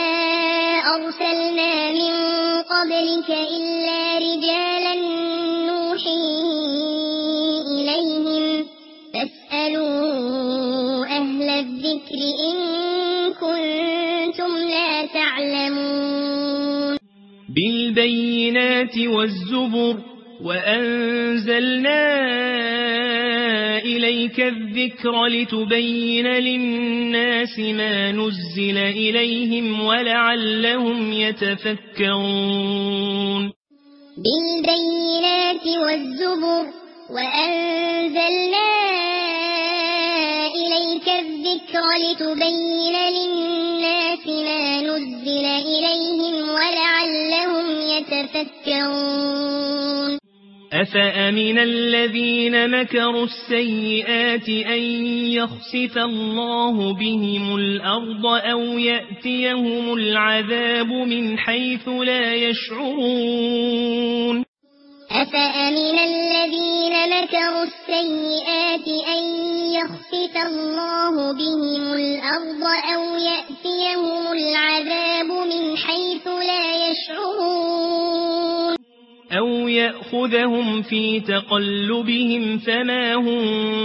أرسلنا من قبلك إلا رجالا نوحي إليهم فاسألوا أهل الذكر إن كنتم لا تعلمون. بالبينات والزبر وأنزلنا إليك الذكر لتبين للناس ما نزل إليهم ولعلهم يتفكرون. بالبينات والزبر وأنزلنا إليك الذكر لتبين للناس ما نزل إليهم ولعلهم يتفكرون. أفأمن الذين مكروا السيئات أن يخسف الله بهم الأرض أو يأتيهم العذاب من حيث لا يشعرون. أفأمن الذين مكروا السيئات أن يخسف الله بهم الأرض أو يأتيهم العذاب من حيث لا يشعرون. أو يأخذهم في تقلبهم فما هم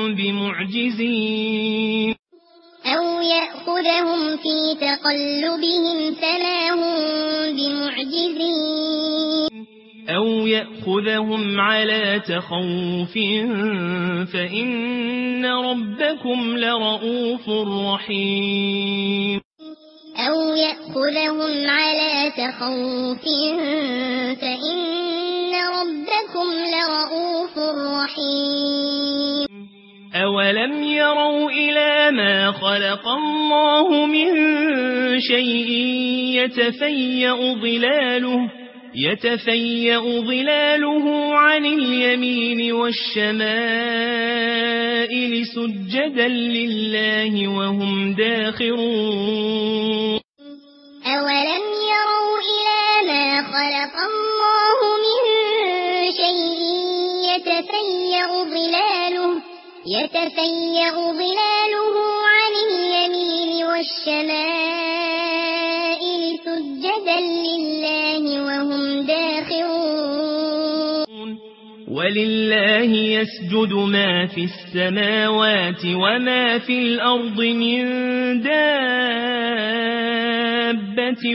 بمعجزين. أو يأخذهم في تقلبهم فما هم بمعجزين. أو يأخذهم على تخوف فإن ربكم لرؤوف رحيم. أو يأخذهم على تخوف فإن ربكم لرؤوف رحيم. أولم يروا إلى ما خلق الله من شيء يتفيأ ظلاله يتفيأ ظلاله عن اليمين والشمائل سجدا لله وهم داخرون. أولم يروا إلى ما خلق الله من شيء يتفيأ ظلاله يتفيأ ظلاله عن اليمين والشمائل سجدا لله وهم داخرون. ولله يسجد ما في السماوات وما في الأرض من دابة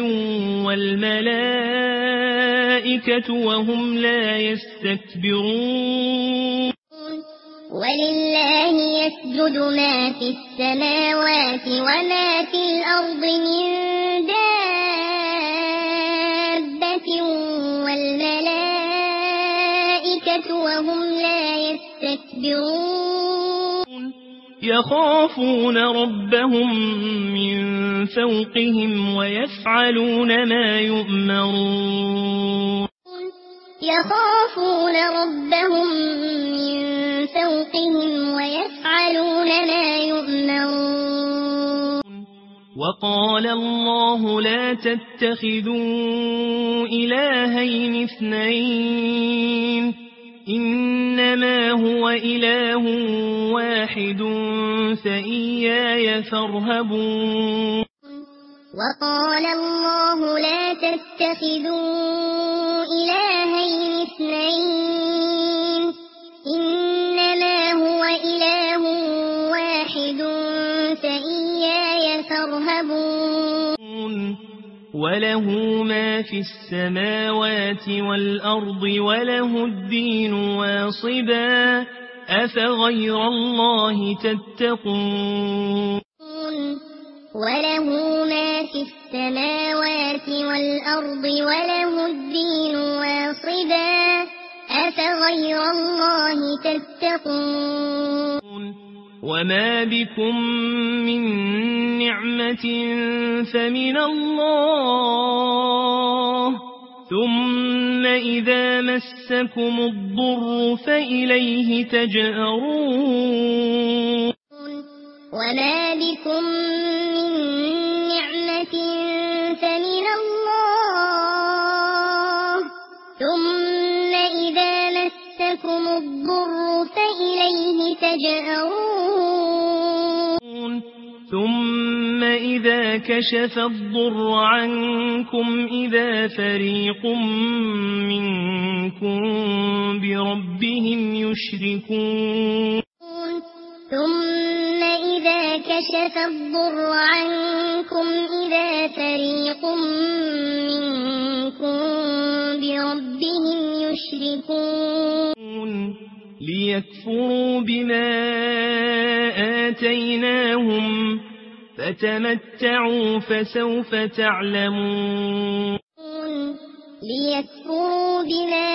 والملائكة وهم لا يستكبرون. ولله يسجد ما في السماوات وما في الأرض من دابة والملائكة وهم لا يستكبرون. يخافون ربهم من فوقهم ويفعلون ما يؤمرون. يخافون ربهم من فوقهم ويفعلون ما يؤمرون. وقال الله لا تتخذوا إلهين اثنين إنما هو إله واحد فإياي فارهبون وقال الله لا تتخذوا إلهين اثنين إنما هو إله واحد فإياي فارهبون وله ما في السماوات والأرض وله الدين واصبا أفغير الله تتقون وله ما في السماوات والأرض وله الدين واصبا أفغير الله تتقون وما بكم من نعمة فمن الله ثم إذا مسكم الضر فإليه تجأرون وما بكم من نعمة فمن الله ثم إذا مسكم الضر فإليه تجأرون ثم إذا كشف الضر عنكم إذا فريق منكم بربهم يشركون ثم إذا كشف الضر عنكم إذا فريق منكم بربهم يشركون ليكفروا بما آتيناهم فتمتعوا فسوف تعلمون ليكفروا بما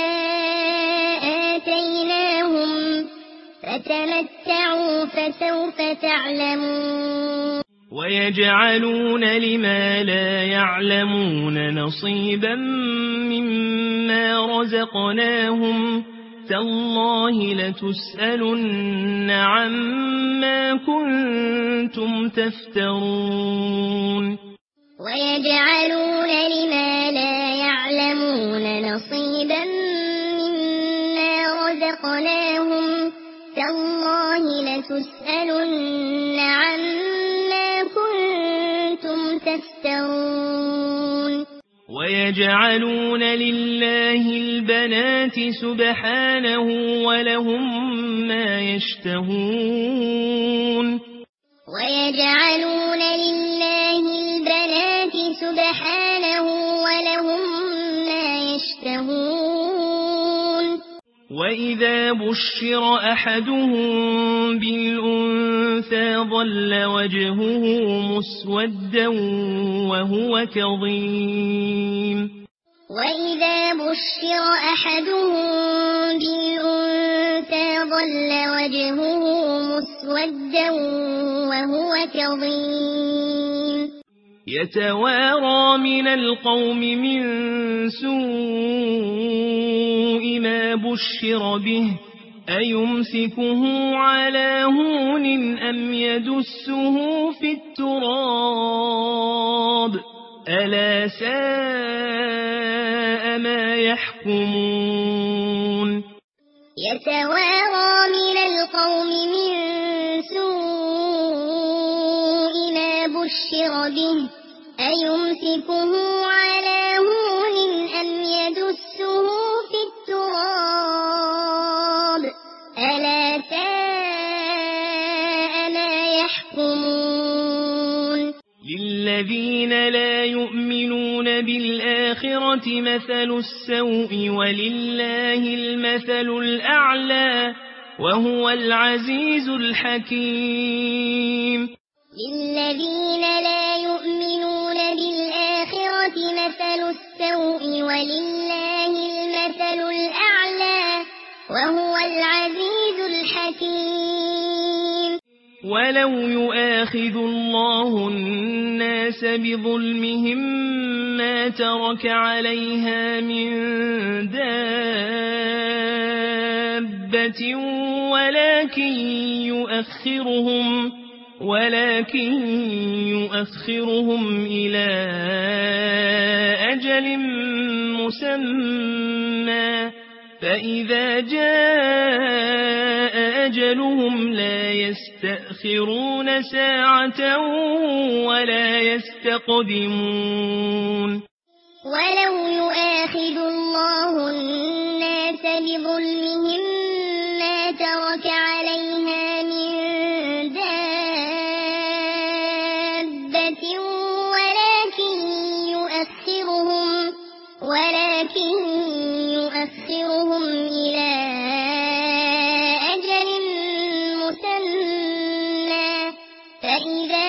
آتيناهم فتمتعوا فسوف تعلمون ويجعلون لما لا يعلمون نصيبا مما رزقناهم تالله لتسألن عما كنتم تفترون ويجعلون لما لا يعلمون نصيبا مما رزقناهم تالله لتسألن عما كنتم تفترون ويجعلون لله البنات سبحانه ولهم ما يشتهون ويجعلون لله البنات سبحانه ولهم ما يشتهون وإذا بشر أحدهم بالأنثى ظل وجهه مسودا وهو كظيم وإذا بشر أحدهم بالأنثى ظل وجهه مسودا وهو كظيم يتوارى من القوم من سوء ما بشر به أيمسكه على هون أم يدسه في التراب ألا ساء ما يحكمون يتوارى من القوم من سوء ما بشر به أيمسكه على هون أم يدسه في التراب ألا ساء ما يحكمون للذين لا يؤمنون بالآخرة مثل السوء ولله المثل الأعلى وهو العزيز الحكيم للذين لا يؤمنون بالآخرة مثل السوء ولله المثل الأعلى وهو العزيز الحكيم ولو يؤاخذ الله الناس بظلمهم ما ترك عليها من دابة ولكن يؤخرهم ولكن يؤخرهم إلى أجل مسمى فإذا جاء أجلهم لا يستأخرون ساعة ولا يستقدمون. ولو يؤاخذ الله الناس بظلمهم ما ترك عليها من دابة ولكن يؤخرهم ولكن يؤخرهم إلى أجل مسمى فإذا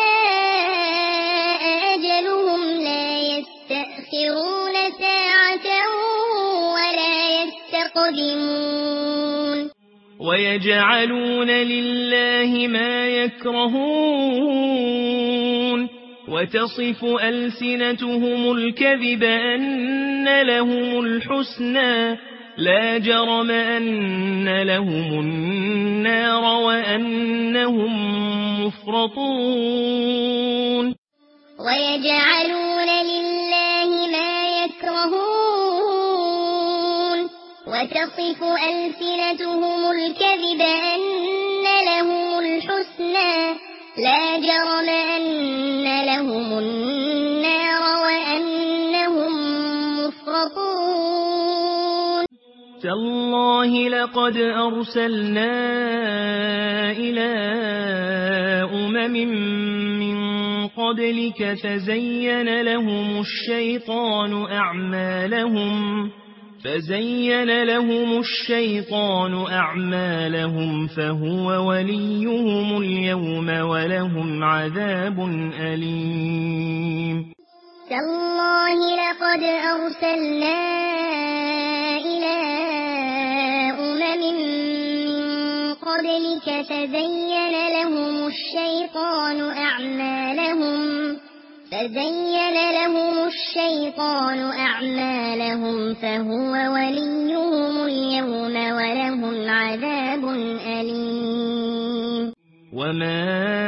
جاء أجلهم لا يستأخرون ساعة ولا يستقدمون. ويجعلون لله ما يكرهون وتصف ألسنتهم الكذب أن لهم الحسنى لا جرم أن لهم النار وأنهم مفرطون. ويجعلون لله ما يكرهون وتصف ألسنتهم الكذب أن لهم الحسنى لا جرم أن لهم النار وأنهم مفرطون. تالله لقد أرسلنا إلى أمم من قبلك فزين لهم الشيطان أعمالهم فزين لهم الشيطان أعمالهم فهو وليهم اليوم ولهم عذاب أليم. تالله لقد أرسلنا إلى أمم من قبلك فزين لهم الشيطان أعمالهم فزين لهم الشيطان أعمالهم فهو وليهم اليوم ولهم عذاب أليم. وما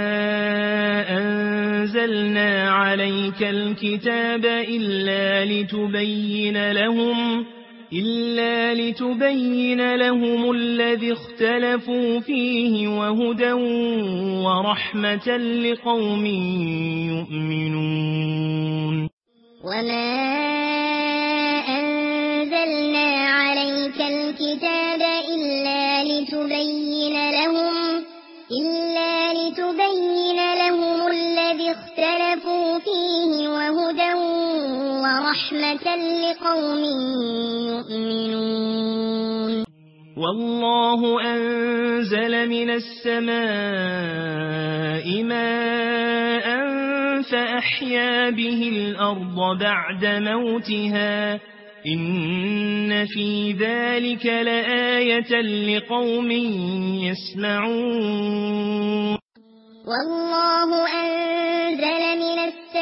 أنزلنا عليك الكتاب إلا لتبين لهم إلا لتبين لهم الذي اختلفوا فيه وهدى ورحمة لقوم يؤمنون. وما أنزلنا عليك الكتاب إلا لتبين لهم إلا لتبين لهم الذي اختلفوا فيه وهدى ورحمة لقوم يؤمنون. والله أنزل من السماء ماء فأحيا به الأرض بعد موتها إن في ذلك لآية لقوم يسمعون. والله أنزل من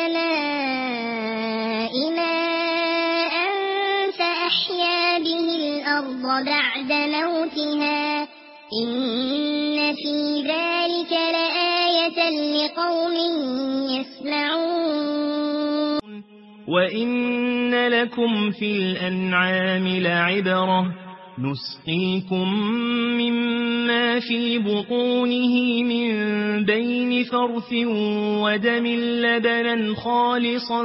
السماء ماء فأحيا به الأرض بعد موتها إن في ذلك لآية لقوم يسمعون. وإن لكم في الأنعام لعبرة نسقيكم مما في بطونه من بين فرث ودم لبنا خالصا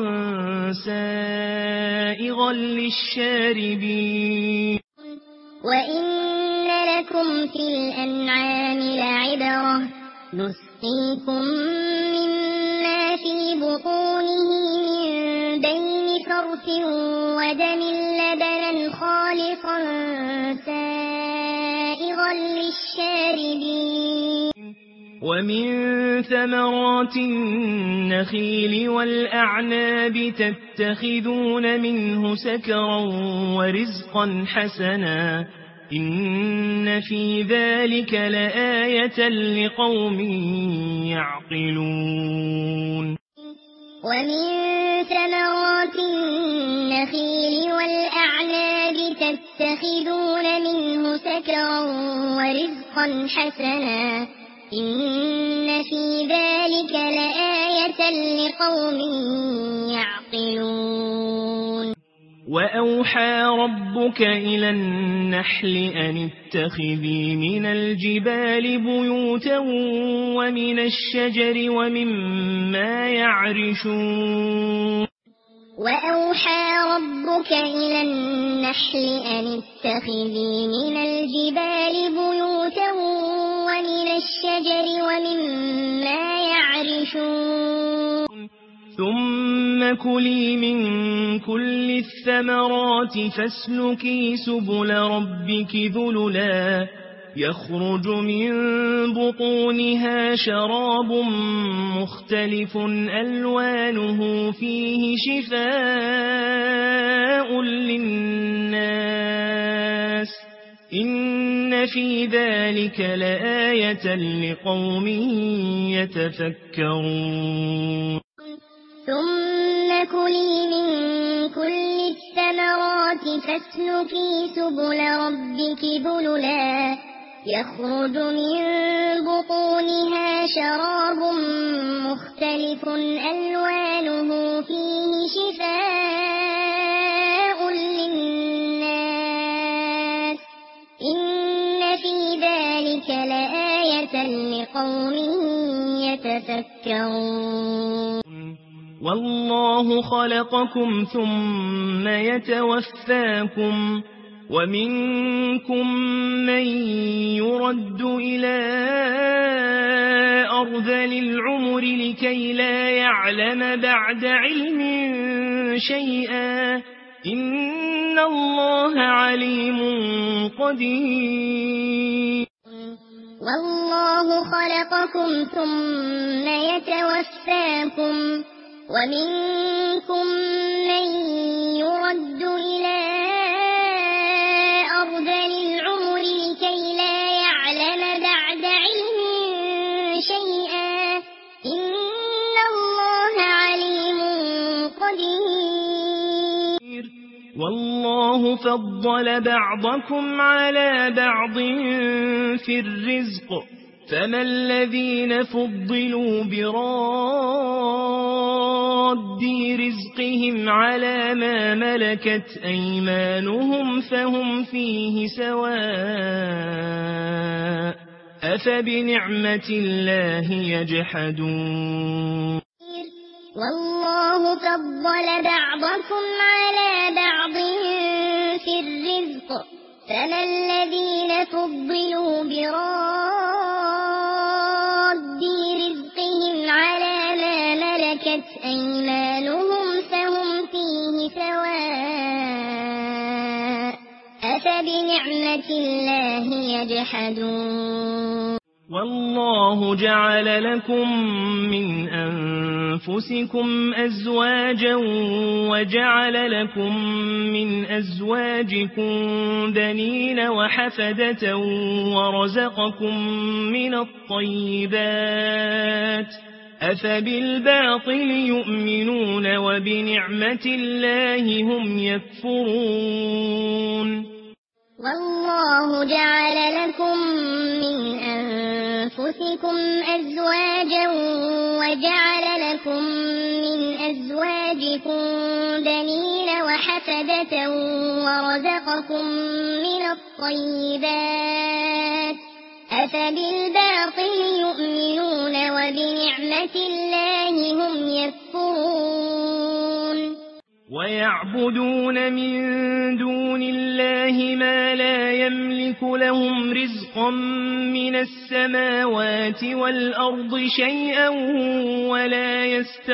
سائغا للشاربين. وإن لكم في الأنعام لعبرة نسقيكم مما في بطونه من بين فرث ودم لبنا خالصا سائغا للشاربين. ومن ثمرات النخيل والأعناب تتخذون منه سكرا ورزقا حسنا إن في ذلك لآية لقوم يعقلون. ومن ثمرات النخيل والأعناب تتخذون منه سكرا ورزقا حسنا إن في ذلك لآية لقوم يعقلون وأوحى ربك إلى النحل أن اتخذي من الجبال بيوتا ومن الشجر ومما يعرشون وأوحى ربك إلى النحل أن اتخذي من الجبال بيوتا ومن الشجر ومما يعرشون ثم كلي من كل الثمرات فاسلكي سبل ربك ذللا يخرج من بطونها شراب مختلف ألوانه فيه شفاء للناس إن في ذلك لآية لقوم يتفكرون ثم كلي من كل الثمرات فاسلكي سبل ربك ذللا يخرج من بطونها شراب مختلف ألوانه فيه شفاء للناس إن في ذلك لآية لقوم يتفكرون والله خلقكم ثم يتوفاكم ومنكم من يرد إلى أرذل العمر لكي لا يعلم بعد علم شيئا إن الله عليم قدير والله خلقكم ثم يتوفاكم ومنكم من يرد إلى أرذل العمر لكي لا يعلم بعد علم شيئا إن الله عليم قدير والله فضل بعضكم على بعض في الرزق فما الذين فضلوا براد رزقهم على ما ملكت أيمانهم فهم فيه سواء أفبنعمة الله يجحدون والله فضل بعضكم على بعض في الرزق فما الذين فضلوا براد رزقهم على ما ملكت أيمانهم فهم فيه سواء أفبنعمة الله يجحدون والله جعل لكم من أنفسكم أزواجا وجعل لكم من أزواجكم بنين وحفدة ورزقكم من الطيبات أفبالباطل يؤمنون وبنعمة الله هم يكفرون والله جعل لكم من أنفسكم أزواجا وجعل لكم من أزواجكم بنين وحفدة ورزقكم من الطيبات أفبالباطل يؤمنون وبنعمة الله هم يكفرون ويعبدون من دون الله ما لا يملك لهم رزقا من السماوات والأرض شيئا ولا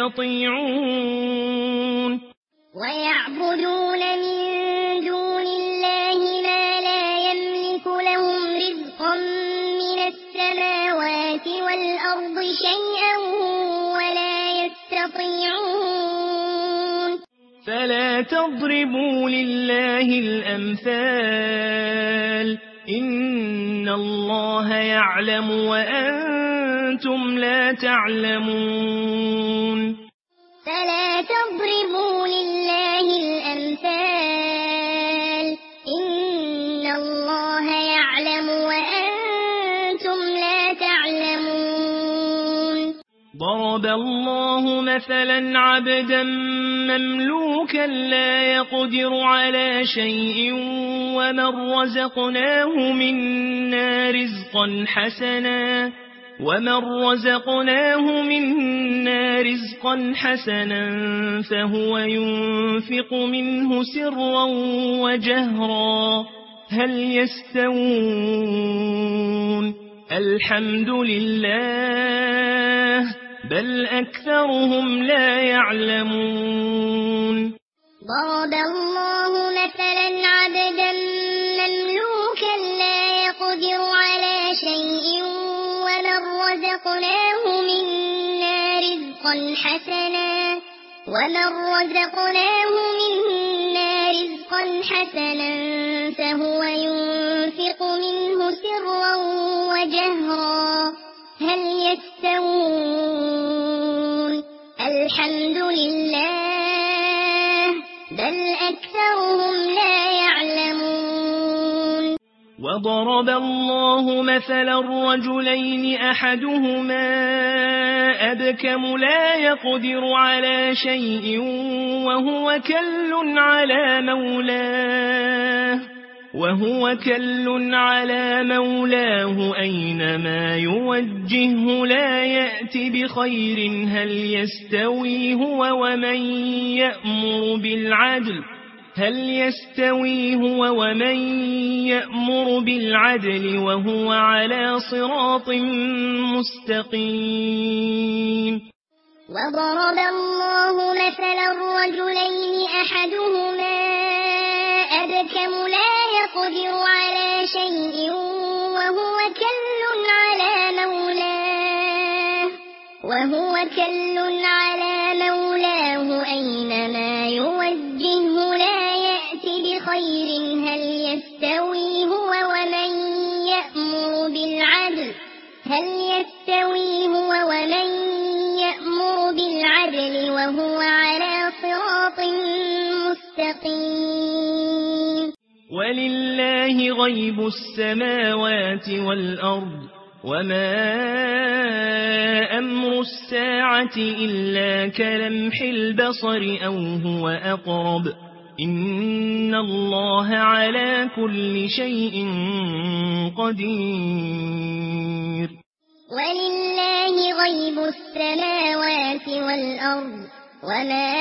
يستطيعون ويعبدون من دون الله ما لا يملك لهم رزقا من السماوات والأرض شيئا ولا يستطيعون فلا تضربوا لله الأمثال إن الله يعلم وأنتم لا تعلمون فلا تضربوا لله الأمثال إن الله يعلم وأنتم لا تعلمون الله مثلا عبدا مملوكا لا يقدر على شيء ومن رزقناه منا رزقا حسنا ومن رزقناه منا رزقا حسنا فهو ينفق منه سرا وجهرا هل يستوون الحمد لله بل أكثرهم لا يعلمون ضرب الله مثلا عبدا مملوكا لا يقدر على شيء ومن رزقناه منا رزقا حسنا ومن رزقناه منا رزقا حسنا فهو ينفق منه سرا وجهرا هل يستوون الحمد لله بل أكثرهم لا يعلمون وضرب الله مثلا رجلين أحدهما أبكم لا يقدر على شيء وهو كل على مولاه وهو كل على مولاه أينما يوجهه لا يأتي بخير هل يستوي هو ومن يأمر بالعدل هل يستوي هو ومن يأمر بالعدل وهو على صراط مستقيم وضرب الله مثلا رجلين أحدهما أبكم لا يقدر على شيء وهو كل على مولاه وهو كل على مولاه أينما يوجهه لا يأتي بخير هل يستوي هو ومن يأمر بالعدل هل يستوي هو ومن يأمر بالعدل وهو على صراط مستقيم ولله غيب السماوات والأرض وما أمر الساعة إلا كلمح البصر أو هو أقرب إن الله على كل شيء قدير ولله غيب السماوات والأرض وما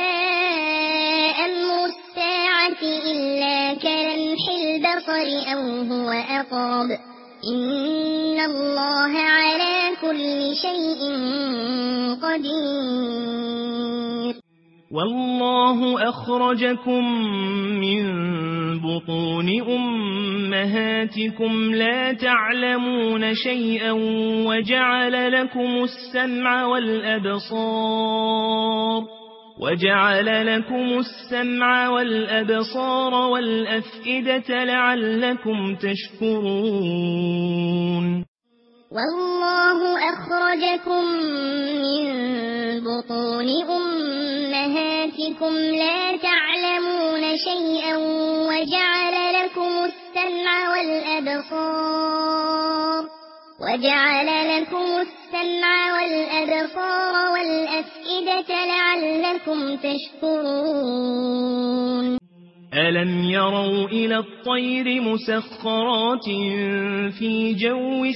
أمر الساعة إلا كلمح البصر أو هو أقرب إن الله على كل شيء قدير والله أخرجكم من بطون أمهاتكم لا تعلمون شيئا وجعل لكم السمع والأبصار وجعل لكم السمع والأبصار والأفئدة لعلكم تشكرون والله أخرجكم من بطون أمهاتكم لا تعلمون شيئا وجعل لكم السمع والأبصار وجعل لكم السمع والأبصار والأفئدة لعلكم تشكرون ألم يروا إلى الطير مسخرات في جو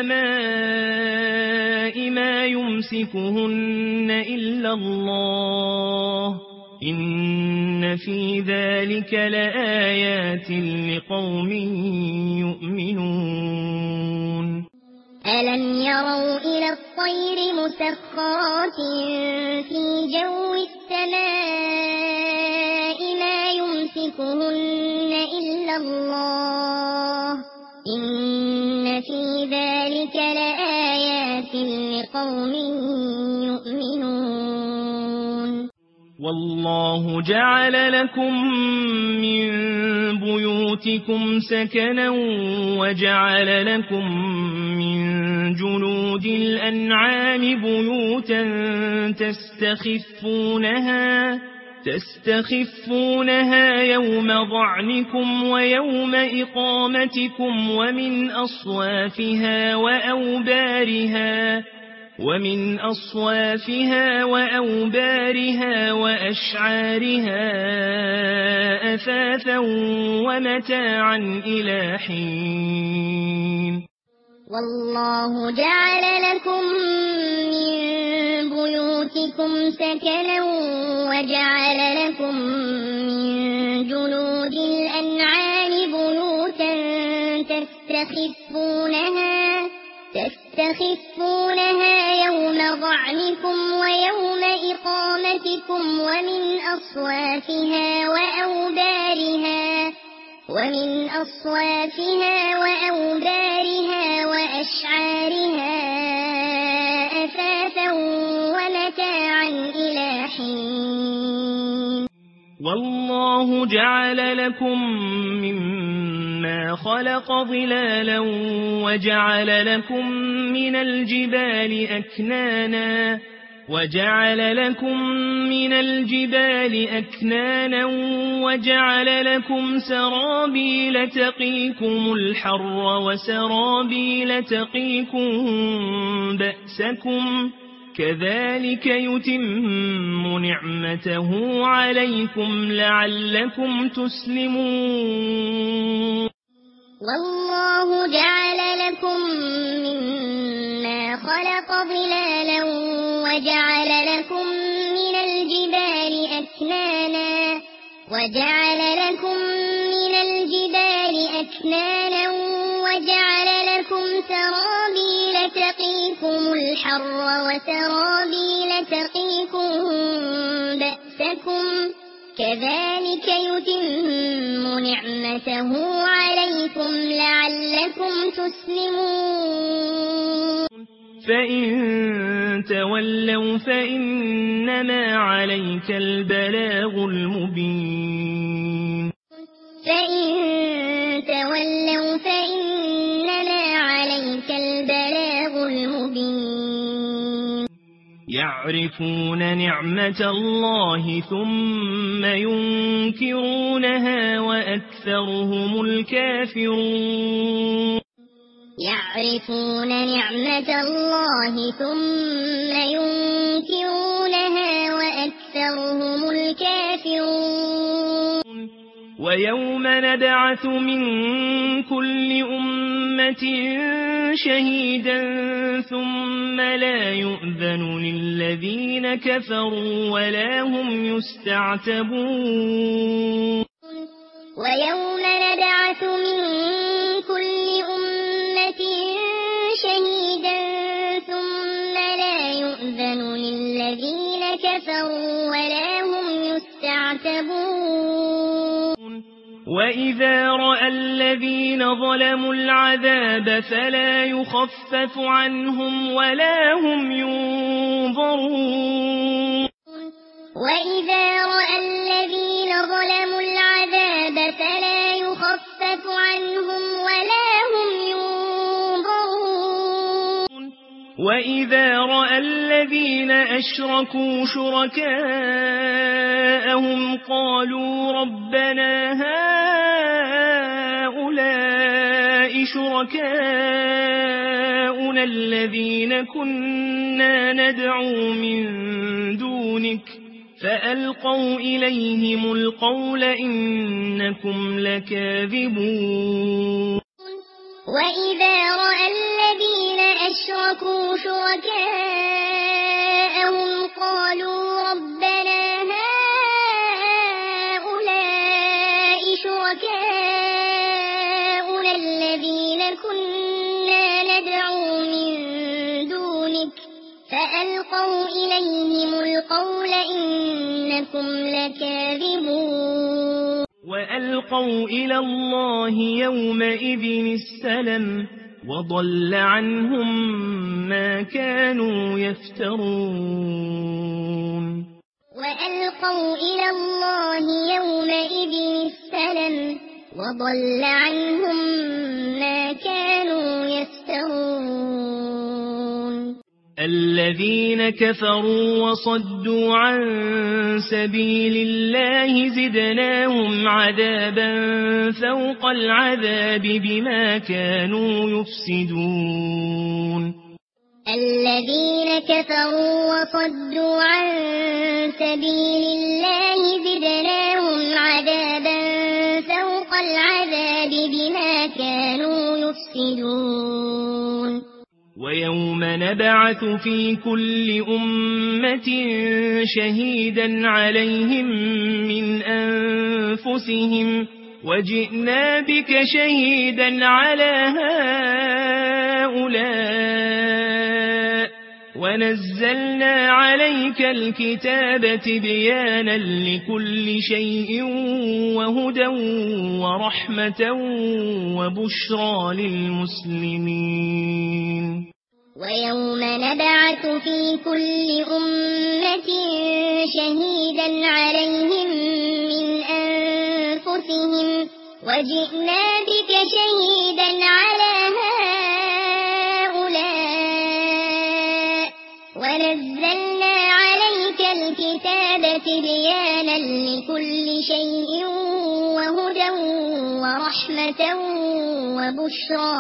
السماء ما يمسكهن إلا الله إن في ذلك لآيات لقوم يؤمنون ألم يروا إلى الطير مسخرات في جو السماء ما يمسكهن إلا الله إن في ذلك لآيات لقوم يؤمنون والله جعل لكم من بيوتكم سكنا وجعل لكم من جلود الأنعام بيوتا تستخفونها تستخفونها يوم ضعنكم ويوم إقامتكم ومن أصوافها وأوبارها ومن أصوافها وأوبارها وأشعارها أثاثا ومتاعا إلى حين. والله جعل لكم من بيوتكم سكنا وجعل لكم من جلود الأنعام بيوتا تستخفونها تستخفونها يوم ظعنكم ويوم إقامتكم ومن أصوافها وأوبارها ومن أصوافها وأوبارها وأشعارها أثاثا ومتاعا إلى حين. والله جعل لكم مما خلق ظلالا وجعل لكم من الجبال أكنانا وجعل لكم من الجبال أكنانا وجعل لكم سرابيل تقيكم الحر وسرابيل تقيكم بأسكم كذلك يتم نعمته عليكم لعلكم تسلمون. والله جعل لكم مما خلق ظلالا وجعل لكم من الجبال أكنانا وجعل لكم من الجبال أكنانا وجعل لكم سرابيل تقيكم الحر وسرابيل تقيكم بأسكم كذلك يتم نعمته عليكم لعلكم تسلمون. فإن تولوا فإنما عليك البلاغ المبين. فإن تولوا فإنما عليك البلاغ المبين. يعرفون نعمة الله ثم ينكرونها وأكثرهم الكافرون. يعرفون نعمة الله ثم ينكرونها وأكثرهم الكافرون. ويوم نبعث من كل أمة شهيدا ثم لا يؤذن للذين كفروا ولا هم يستعتبون. ويوم نبعث من كل أمة شهيدا ثم لا يؤذن للذين كفروا ولا هم يستعتبون. وإذا رأى الذين ظلموا العذاب فلا يخفف عنهم ولا هم ينظرون. وإذا رأى الذين ظلموا العذاب فلا يخفف عنهم ولا هم ينظرون. وإذا رأى الذين أشركوا شركاءهم قالوا ربنا هؤلاء شركاؤنا الذين كنا ندعو من دونك فألقوا إليهم القول إنكم لكاذبون. وإذا رأى الذين أشركوا شركاءهم قالوا ربنا هؤلاء شركاؤنا الذين كنا ندعو من دونك فألقوا إليهم القول إنكم لكاذبون. وألقوا إلى الله يومئذ السلم وضل عنهم ما كانوا يفترون. وألقوا إلى الله يومئذ السلم وضل عنهم ما كانوا يفترون. الذين كفروا وصدوا عن سبيل الله زدناهم عذابا فوق العذاب بما كانوا يفسدون. الذين كفروا وصدوا عن سبيل الله زدناهم عذابا فوق العذاب بما كانوا يفسدون ويوم نبعث في كل أمة شهيدا عليهم من أنفسهم وجئنا بك شهيدا على هؤلاء ونزلنا عليك الكتاب تبيانا لكل شيء وهدى ورحمة وبشرى للمسلمين ويوم نبعث في كل أمة شهيدا عليهم من أنفسهم وجئنا بك شهيدا على هؤلاء ونزلنا عليك الكتاب تبيانا لكل شيء وهدى ورحمة وبشرى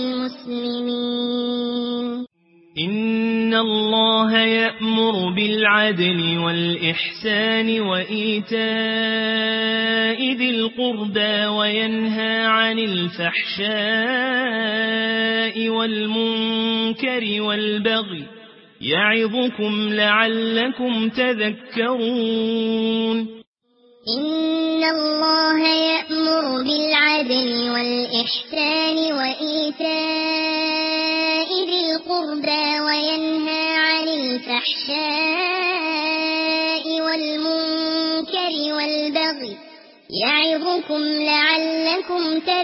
للمسلمين إن الله يأمر بالعدل والإحسان وإيتاء ذي القربى وينهى عن الفحشاء والمنكر والبغي يعظكم لعلكم تذكرون إن الله يأمر بالعدل والإحسان وإيتاء ذي القربى وينهى عن الفحشاء والمنكر والبغي يعظكم لعلكم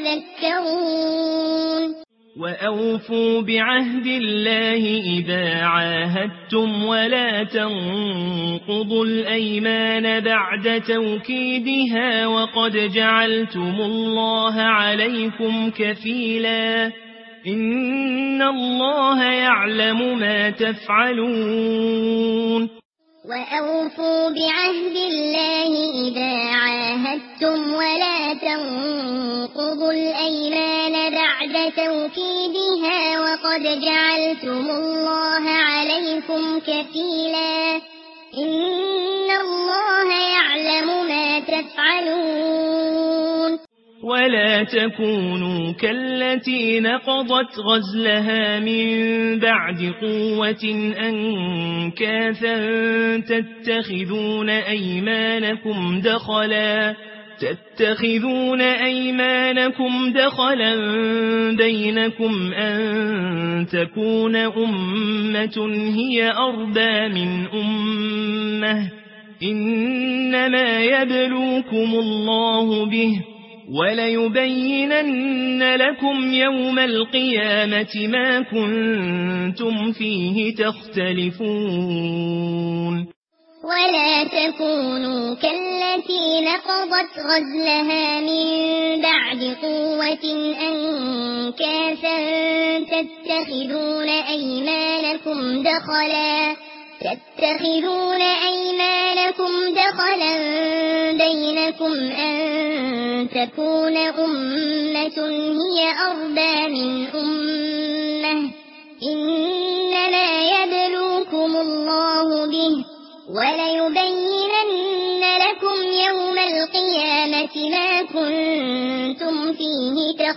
تذكرون وأوفوا بعهد الله إذا عاهدتم ولا تنقضوا الأيمان بعد توكيدها وقد جعلتم الله عليكم كفيلا إن الله يعلم ما تفعلون وأوفوا بعهد الله إذا عاهدتم ولا تنقضوا الأيمان بعد توكيدها وقد جعلتم الله عليكم كفيلا إن الله يعلم ما تفعلون ولا تكونوا كالتي نقضت غزلها من بعد قوة أنكاثا تتخذون أيمانكم دخلا تتخذون أيمانكم دخلا بينكم أن تكون أمة هي أربى من أمة إنما يبلوكم الله به وليبينن لكم يوم القيامة ما كنتم فيه تختلفون ولا تكونوا كالتي نقضت غزلها من بعد قوة أنكاثا تتخذون أيمانكم دخلا تتخذون أيمانكم دخلا بينكم أن تكون أمة هي أربى من أمة إنما يبلوكم الله به وليبينن لكم يوم القيامة ما كنتم فيه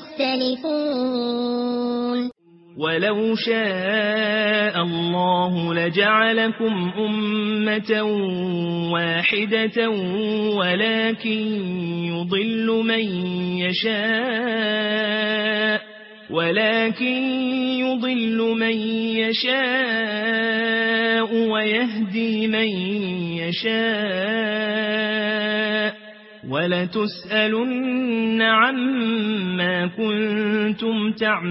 تختلفون ولو شاء الله لجعلكم أمة واحدة ولكن يضل من يشاء ولكن يضل من يشاء ويهدي من يشاء ولتسألن عما كنتم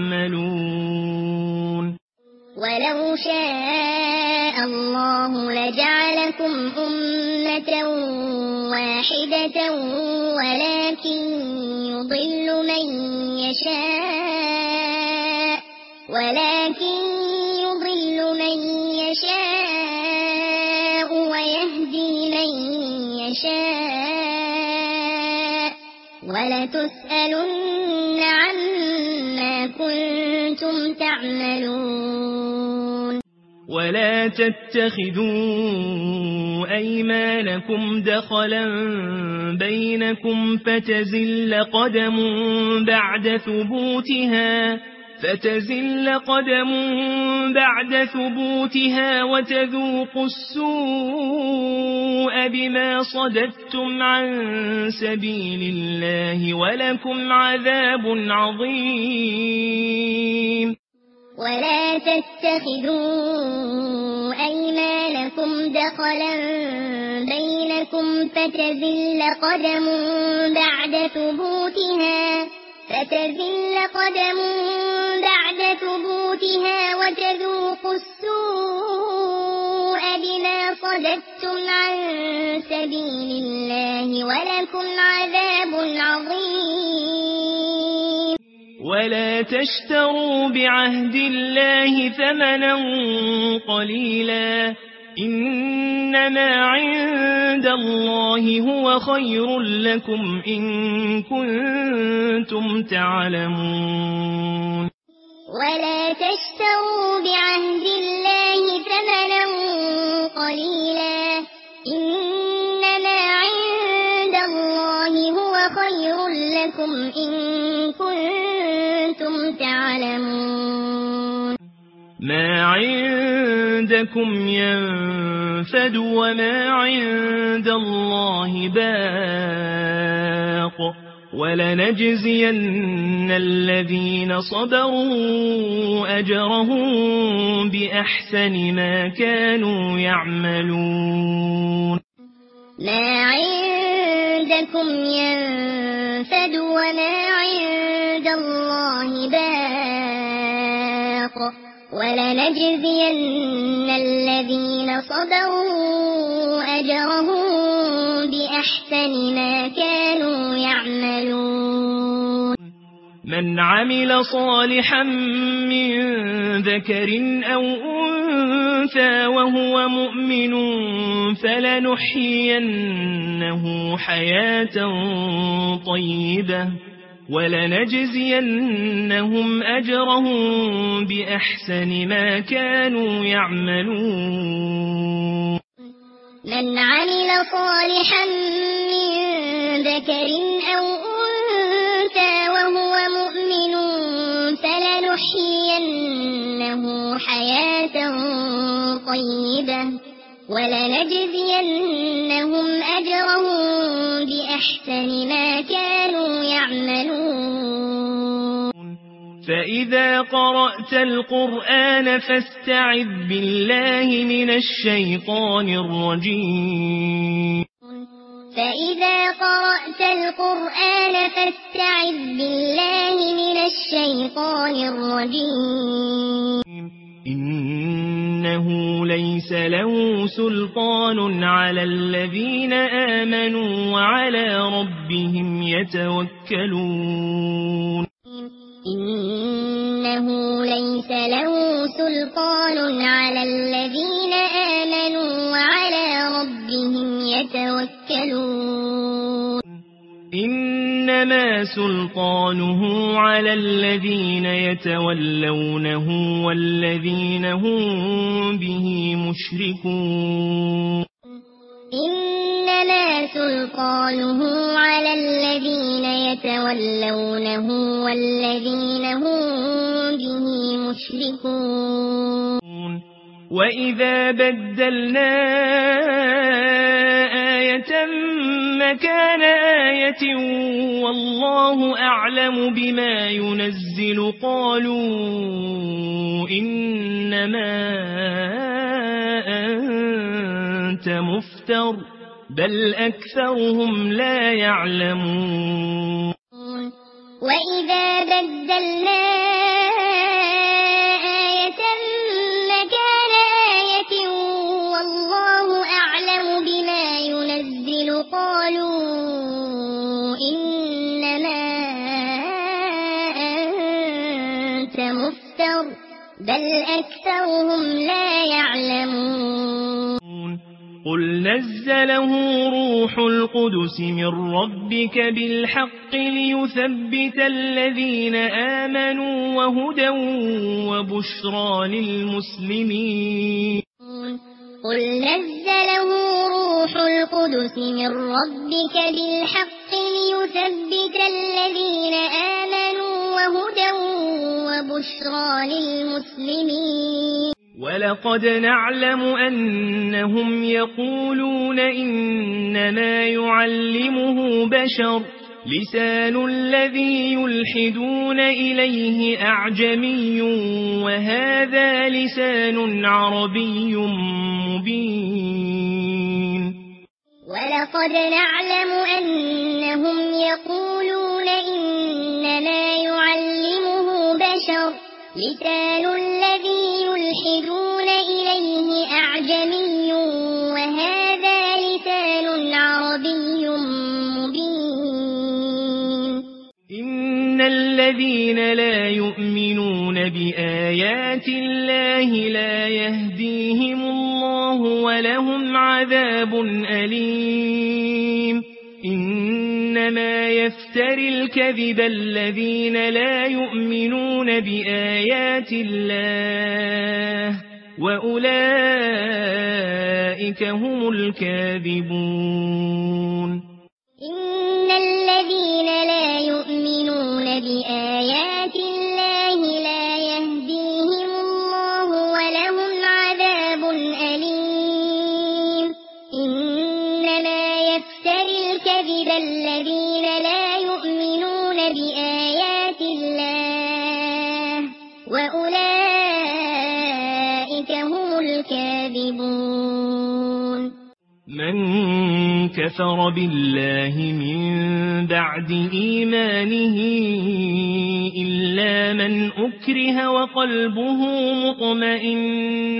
تعملون ولو شاء الله لجعلكم أمة واحدة ولكن يضل من يشاء ولكن يضل من يشاء ويهدي من يشاء ولتسألن عما كنتم تعملون ولا تتخذوا أيمانكم دخلا بينكم فتزل قدم بعد ثبوتها فتزل قدم بعد ثبوتها وتذوقوا السوء بما صددتم عن سبيل الله ولكم عذاب عظيم. ولا تتخذوا أيمانكم دخلا بينكم فتزل قدم بعد ثبوتها فتزل قدم بعد ثبوتها وتذوقوا السوء بما صددتم عن سبيل الله ولكم عذاب عظيم. ولا تشتروا بعهد الله ثمنا قليلا إنما عند الله هو خير لكم إن كنتم تعلمون. ولا تشتروا بعهد الله ثمنا قليلا إنما عند الله هو خير لكم إن كنتم تعلمون. ما عندكم ينفد وما عند الله باق ولنجزين الذين صبروا أجرهم بأحسن ما كانوا يعملون. ما عندكم ينفد وما عند الله باق ولنجزين الذين صبروا أجرهم بأحسن ما كانوا يعملون. من عمل صالحا من ذكر أو أنثى وهو مؤمن فلنحيينه حياة طيبة ولنجزينهم أجرهم بأحسن ما كانوا يعملون. من عمل صالحا من ذكر أو أنثى وهو مؤمن فلنحيينه حياة طيبة ولنجزينهم أجرهم بأحسن ما كانوا يعملون. فإذا قرأت القرآن فاستعذ بالله من الشيطان الرجيم. فإذا قرأت القرآن فاستعذ بالله من الشيطان الرجيم. إنه ليس له سلطان على الذين آمنوا وعلى ربهم يتوكلون. إنه ليس له سلطان على الذين آمنوا وعلى ربهم يتوكلون. إنما سلطانه على الذين يتولونه والذين هم به مشركون. إنما سلطانه على الذين يتولونه والذين هم به مشركون. وإذا بدلنا آية مكان آية والله أعلم بما ينزل قالوا إنما أنت مفتر بل أكثرهم لا يعلمون. وإذا بدلنا آية مكان آية والله أعلم بما ينزل قالوا إنما أنت مفتر بل أكثرهم لا يعلمون. قل نزل نزله روح القدس من ربك بالحق ليثبت الذين آمنوا وهدى وبشرى للمسلمين. قل نزله روح القدس من ربك بالحق ليثبت الذين آمنوا وهدى وبشرى للمسلمين. ولقد نعلم أنهم يقولون إنما يعلمه بشر لسان الذي يلحدون إليه أعجمي وهذا لسان عربي مبين. ولقد نعلم أنهم يقولون إنما يعلمه بشر لسان الذي يلحدون إليه أعجمي وهذا لسان عربي مبين. إن الذين لا يؤمنون بآيات الله لا يهديهم الله ولهم عذاب أليم. إنما يفتري الكذب الذين لا يؤمنون بآيات الله وأولئك هم الكاذبون. إن الذين لا يؤمنون بآيات الله لا يهديهم الله ولهم عذاب أليم. إنما يفتري الكذب الذين لا يؤمنون بآيات الله وأولئك هم الكاذبون. من كفر بالله من بعد إيمانه إلا من أكره وقلبه مطمئن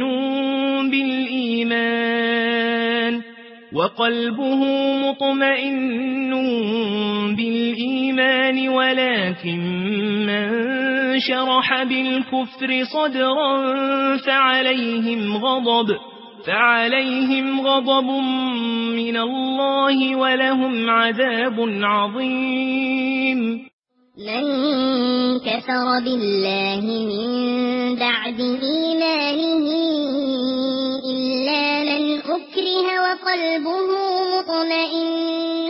بالإيمان وقلبه مطمئن بالإيمان ولكن من شرح بالكفر صدرا فعليهم غضب فعليهم غضب من الله ولهم عذاب عظيم. من كفر بالله من بعد إيمانه إلا من أكره وقلبه مطمئن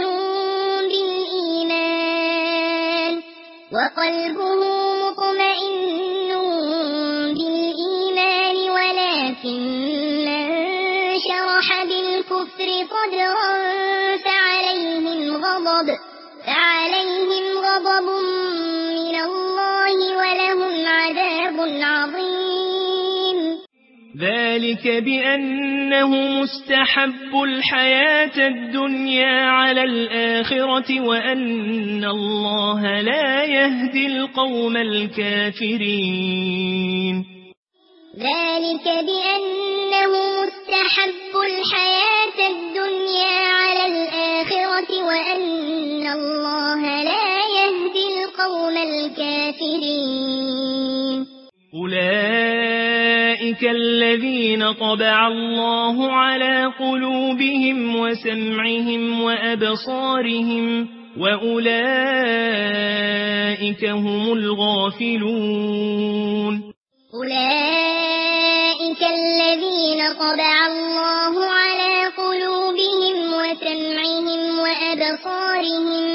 بالإيمان وقلبه مطمئن بالإيمان ولكن من شرح بالكفر صدرا فعليهم غضب فعليهم غضب من الله ولهم عذاب عظيم. ذلك بأنه مستحب الحياة الدنيا على الآخرة وأن الله لا يهدي القوم الكافرين. ذلك بأنه مستحب الحياة الدنيا على الآخرة وأن الله لا يهدي القوم الكافرين. أولئك الذين طبع الله على قلوبهم وسمعهم وأبصارهم وأولئك هم الغافلون. أولئك الذين طبع الله على قلوبهم وسمعهم وأبصارهم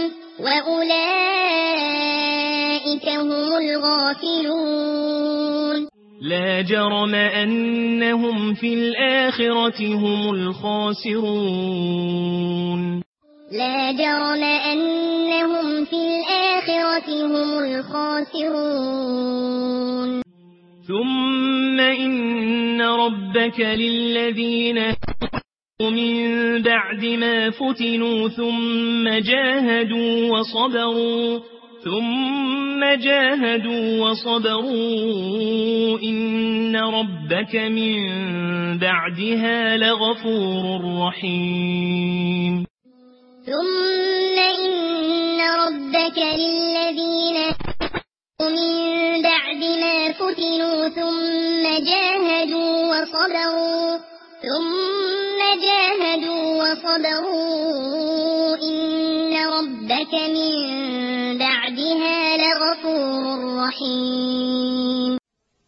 وأولئك هم الغافلون. لا جرم أنهم في الآخرة هم الخاسرون. لا جرم أنهم في الآخرة هم الخاسرون. ثم إن ربك للذين من بعد ما فتنوا ثم جاهدوا وصبروا ثم جاهدوا وصبروا إن ربك من بعدها لغفور رحيم. ثم إن ربك للذين من بعد ما فتنوا ثم جاهدوا وصبروا ثم جاهدوا وصبروا إن ربك من بعدها لغفور رحيم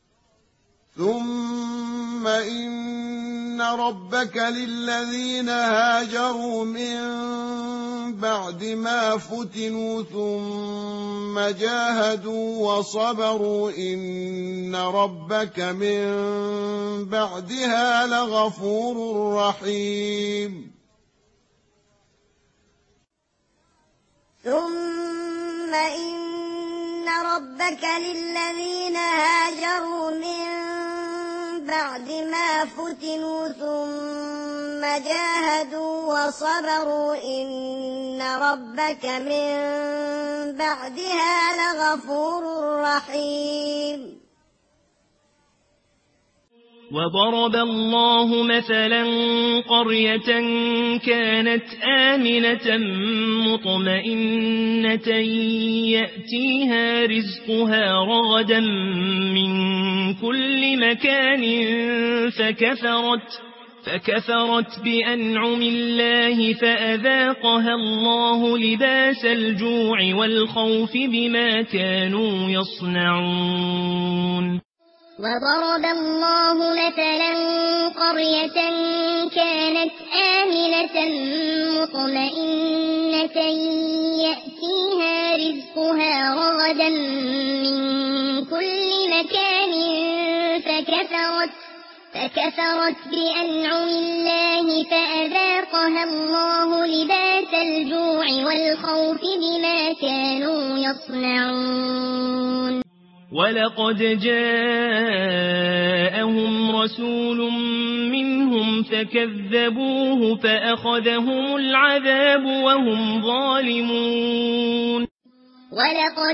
ثم إن ربك للذين هاجروا من بعد ما فتنوا ثم جاهدوا وصبروا إن ربك من بعدها لغفور رحيم ثم إن ربك للذين هاجروا من بعد ما فتنوا ثم جاهدوا وصبروا إن ربك من بعدها لغفور رحيم وضرب الله مثلا قرية كانت آمنة مطمئنة يأتيها رزقها رغدا من كل مكان فكفرت فكفرت بأنعم الله فأذاقها الله لباس الجوع والخوف بما كانوا يصنعون وضرب الله مثلا قرية كانت آمنة مطمئنة يأتيها رزقها رغدا من كل مكان فكفرت فكفرت بأنعم الله فأذاقها الله لباس الجوع والخوف بما كانوا يصنعون ولقد جاءهم رسول منهم فكذبوه فأخذهم العذاب وهم ظالمون ولقد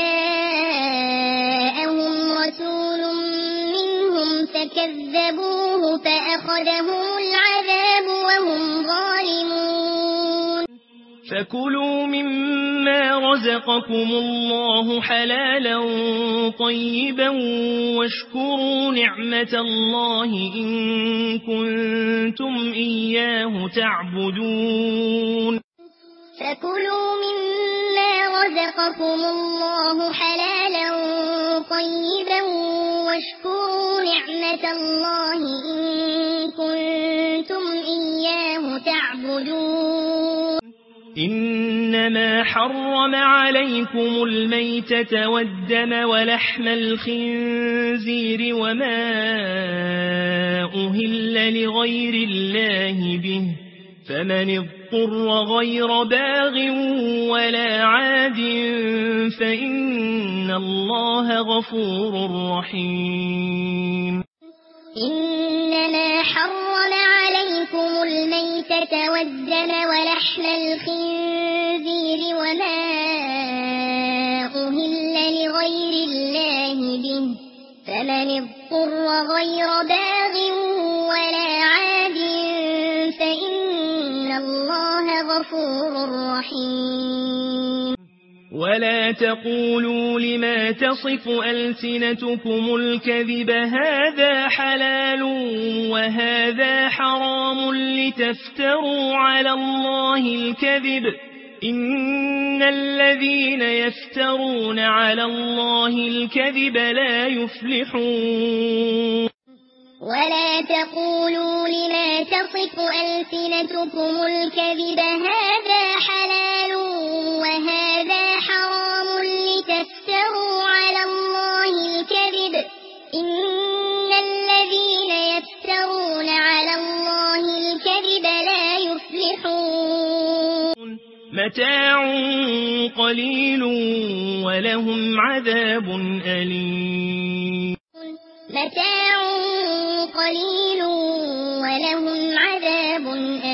جاءهم رسول منهم فكذبوه فأخذهم العذاب وهم ظالمون فكلوا مما رزقكم الله حلالا طيبا واشكروا نعمة الله إن كنتم إياه تعبدون فكلوا مما رزقكم الله حلالا طيبا واشكروا نعمة الله إن كنتم إياه تعبدون إنما حرم عليكم الميتة والدم ولحم الخنزير وما أهل لغير الله به فمن اضطر غير باغ ولا عاد فإن الله غفور رحيم إنما حرم عليكم الميتة والدم ولحم الخنزير وما أهل لغير الله به فمن اضطر غير باغ ولا عاد فإن الله غفور رحيم ولا تقولوا لما تصف ألسنتكم الكذب هذا حلال وهذا حرام لتفتروا على الله الكذب إن الذين يفترون على الله الكذب لا يفلحون ولا تقولوا لما تصف ألسنتكم الكذب هذا حلال وهذا حرام لتفتروا على الله الكذب إن الذين يفترون على الله الكذب لا يفلحون متاع قليل ولهم عذاب أليم متاع قليل ولهم عذاب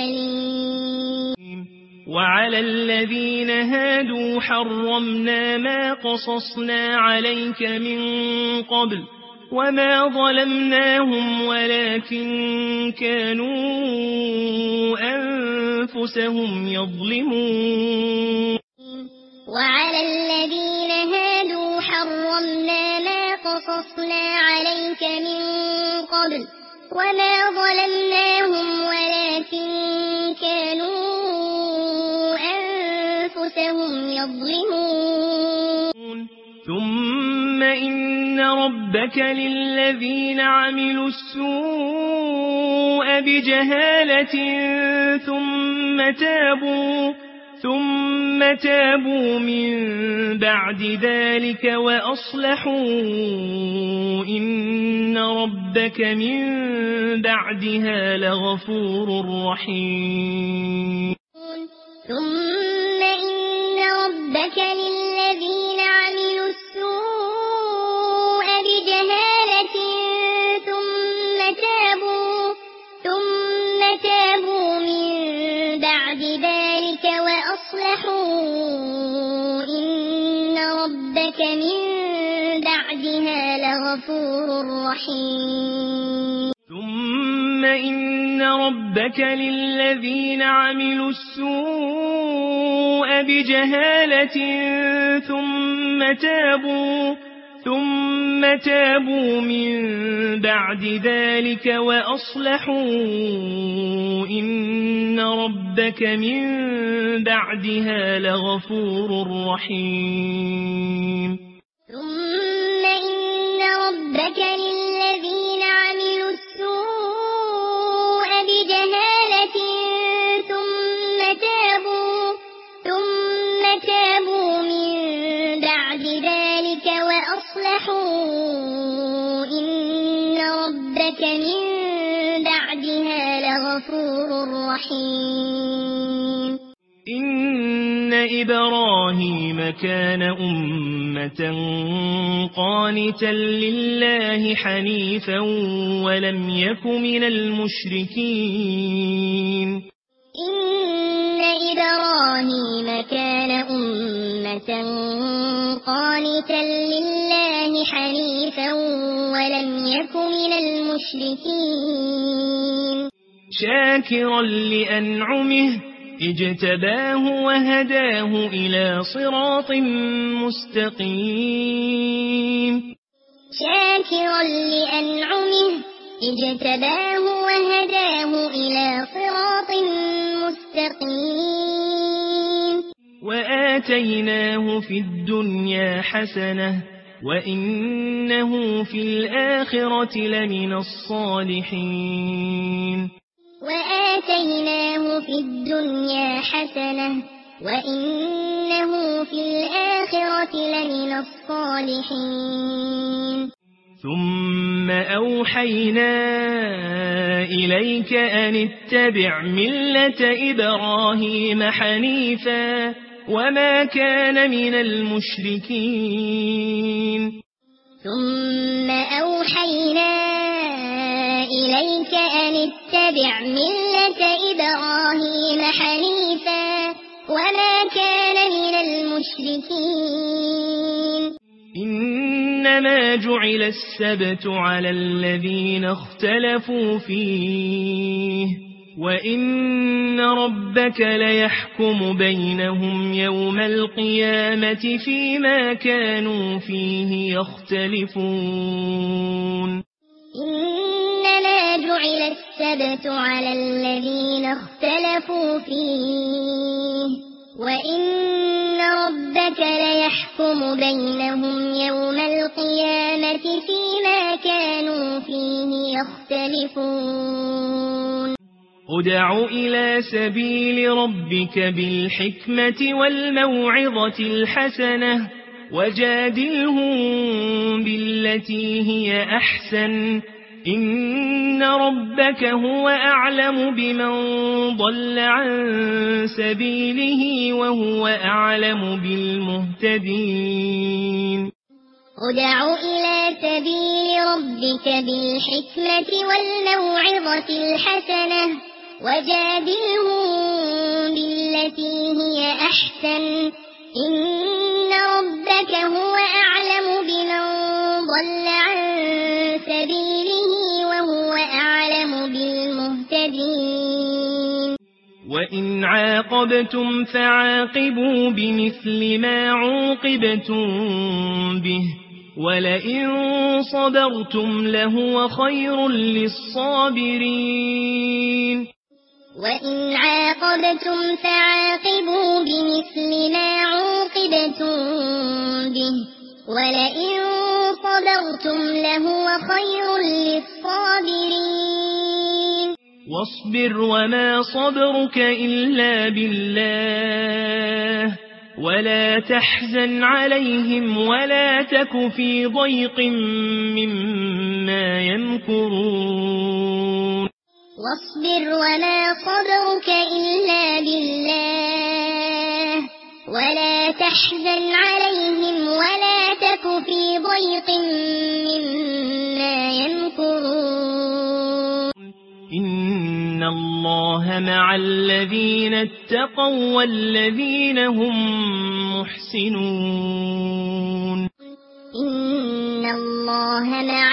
أليم وعلى الذين هادوا حرمنا ما قصصنا عليك من قبل وما ظلمناهم ولكن كانوا أنفسهم يظلمون وعلى الذين هادوا حرمنا ما قصصنا عليك من قبل وما ظلمناهم ولكن كانوا أنفسهم يظلمون ثم إن ربك للذين عملوا السوء بجهالة ثم تابوا ثم تابوا من بعد ذلك وأصلحوا إن ربك من بعدها لغفور رحيم ثم إن ربك للذين عملوا السوء بجهالة ثم تابوا ثم تابوا من بعد ذلك وأصلحوا إن ربك من بعدها لغفور رحيم ثم إن ربك للذين عملوا السوء بجهالة ثم تابوا ثم تابوا من بعد ذلك وأصلحوا إن ربك من بعدها لغفور رحيم ثم إن ربك للذين عملوا السوء بجهالة ثم تابوا ثم تابوا من بعد ذلك وأصلحوا إن ربك من بعدها لغفور رحيم إن إبراهيم كان أمة قانتا لله حنيفا ولم يك من المشركين إن إبراهيم كان أمة قانتا لله حنيفا ولم يك من المشركين شاكرا لأنعمه اجتباه وهداه إلى صراط مستقيم شاكرا لأنعمه اجتباه وهداه إلى صراط مستقيم وآتيناه في الدنيا حسنة وإنه في الآخرة لمن الصالحين وآتيناه في الدنيا حسنة وإنه في الآخرة لمن الصالحين ثم أوحينا إليك أن اتبع ملة إبراهيم حنيفا وما كان من المشركين ثم أوحينا إليك أن اتبع ملة إبراهيم حنيفا وما كان من المشركين إنما جعل السبت على الذين اختلفوا فيه وإن ربك ليحكم بينهم يوم القيامة فيما كانوا فيه يختلفون إنما جعل السبت على الذين اختلفوا فيه وإن ربك ليحكم بينهم يوم القيامة فيما كانوا فيه يختلفون ادع إلى سبيل ربك بالحكمة والموعظة الحسنة وجادلهم بالتي هي أحسن إن ربك هو أعلم بمن ضل عن سبيله وهو أعلم بالمهتدين ادع إلى سبيل ربك بالحكمة والموعظة الحسنة وجادلهم بالتي هي أحسن إن ربك هو أعلم بمن ضل عن سبيله وهو أعلم بالمهتدين وإن عاقبتم فعاقبوا بمثل ما عوقبتم به ولئن صبرتم لهو خير للصابرين وإن عاقبتم فعاقبوا بمثل ما عوقبتم به ولئن صبرتم لهو خير للصابرين واصبر وما صبرك إلا بالله ولا تحزن عليهم ولا تك في ضيق مما يمكرون واصبر وما صبرك إلا بالله ولا تحزن عليهم ولا تك في ضيق مما يمكرون إن الله مع الذين اتقوا والذين هم محسنون إن الله مع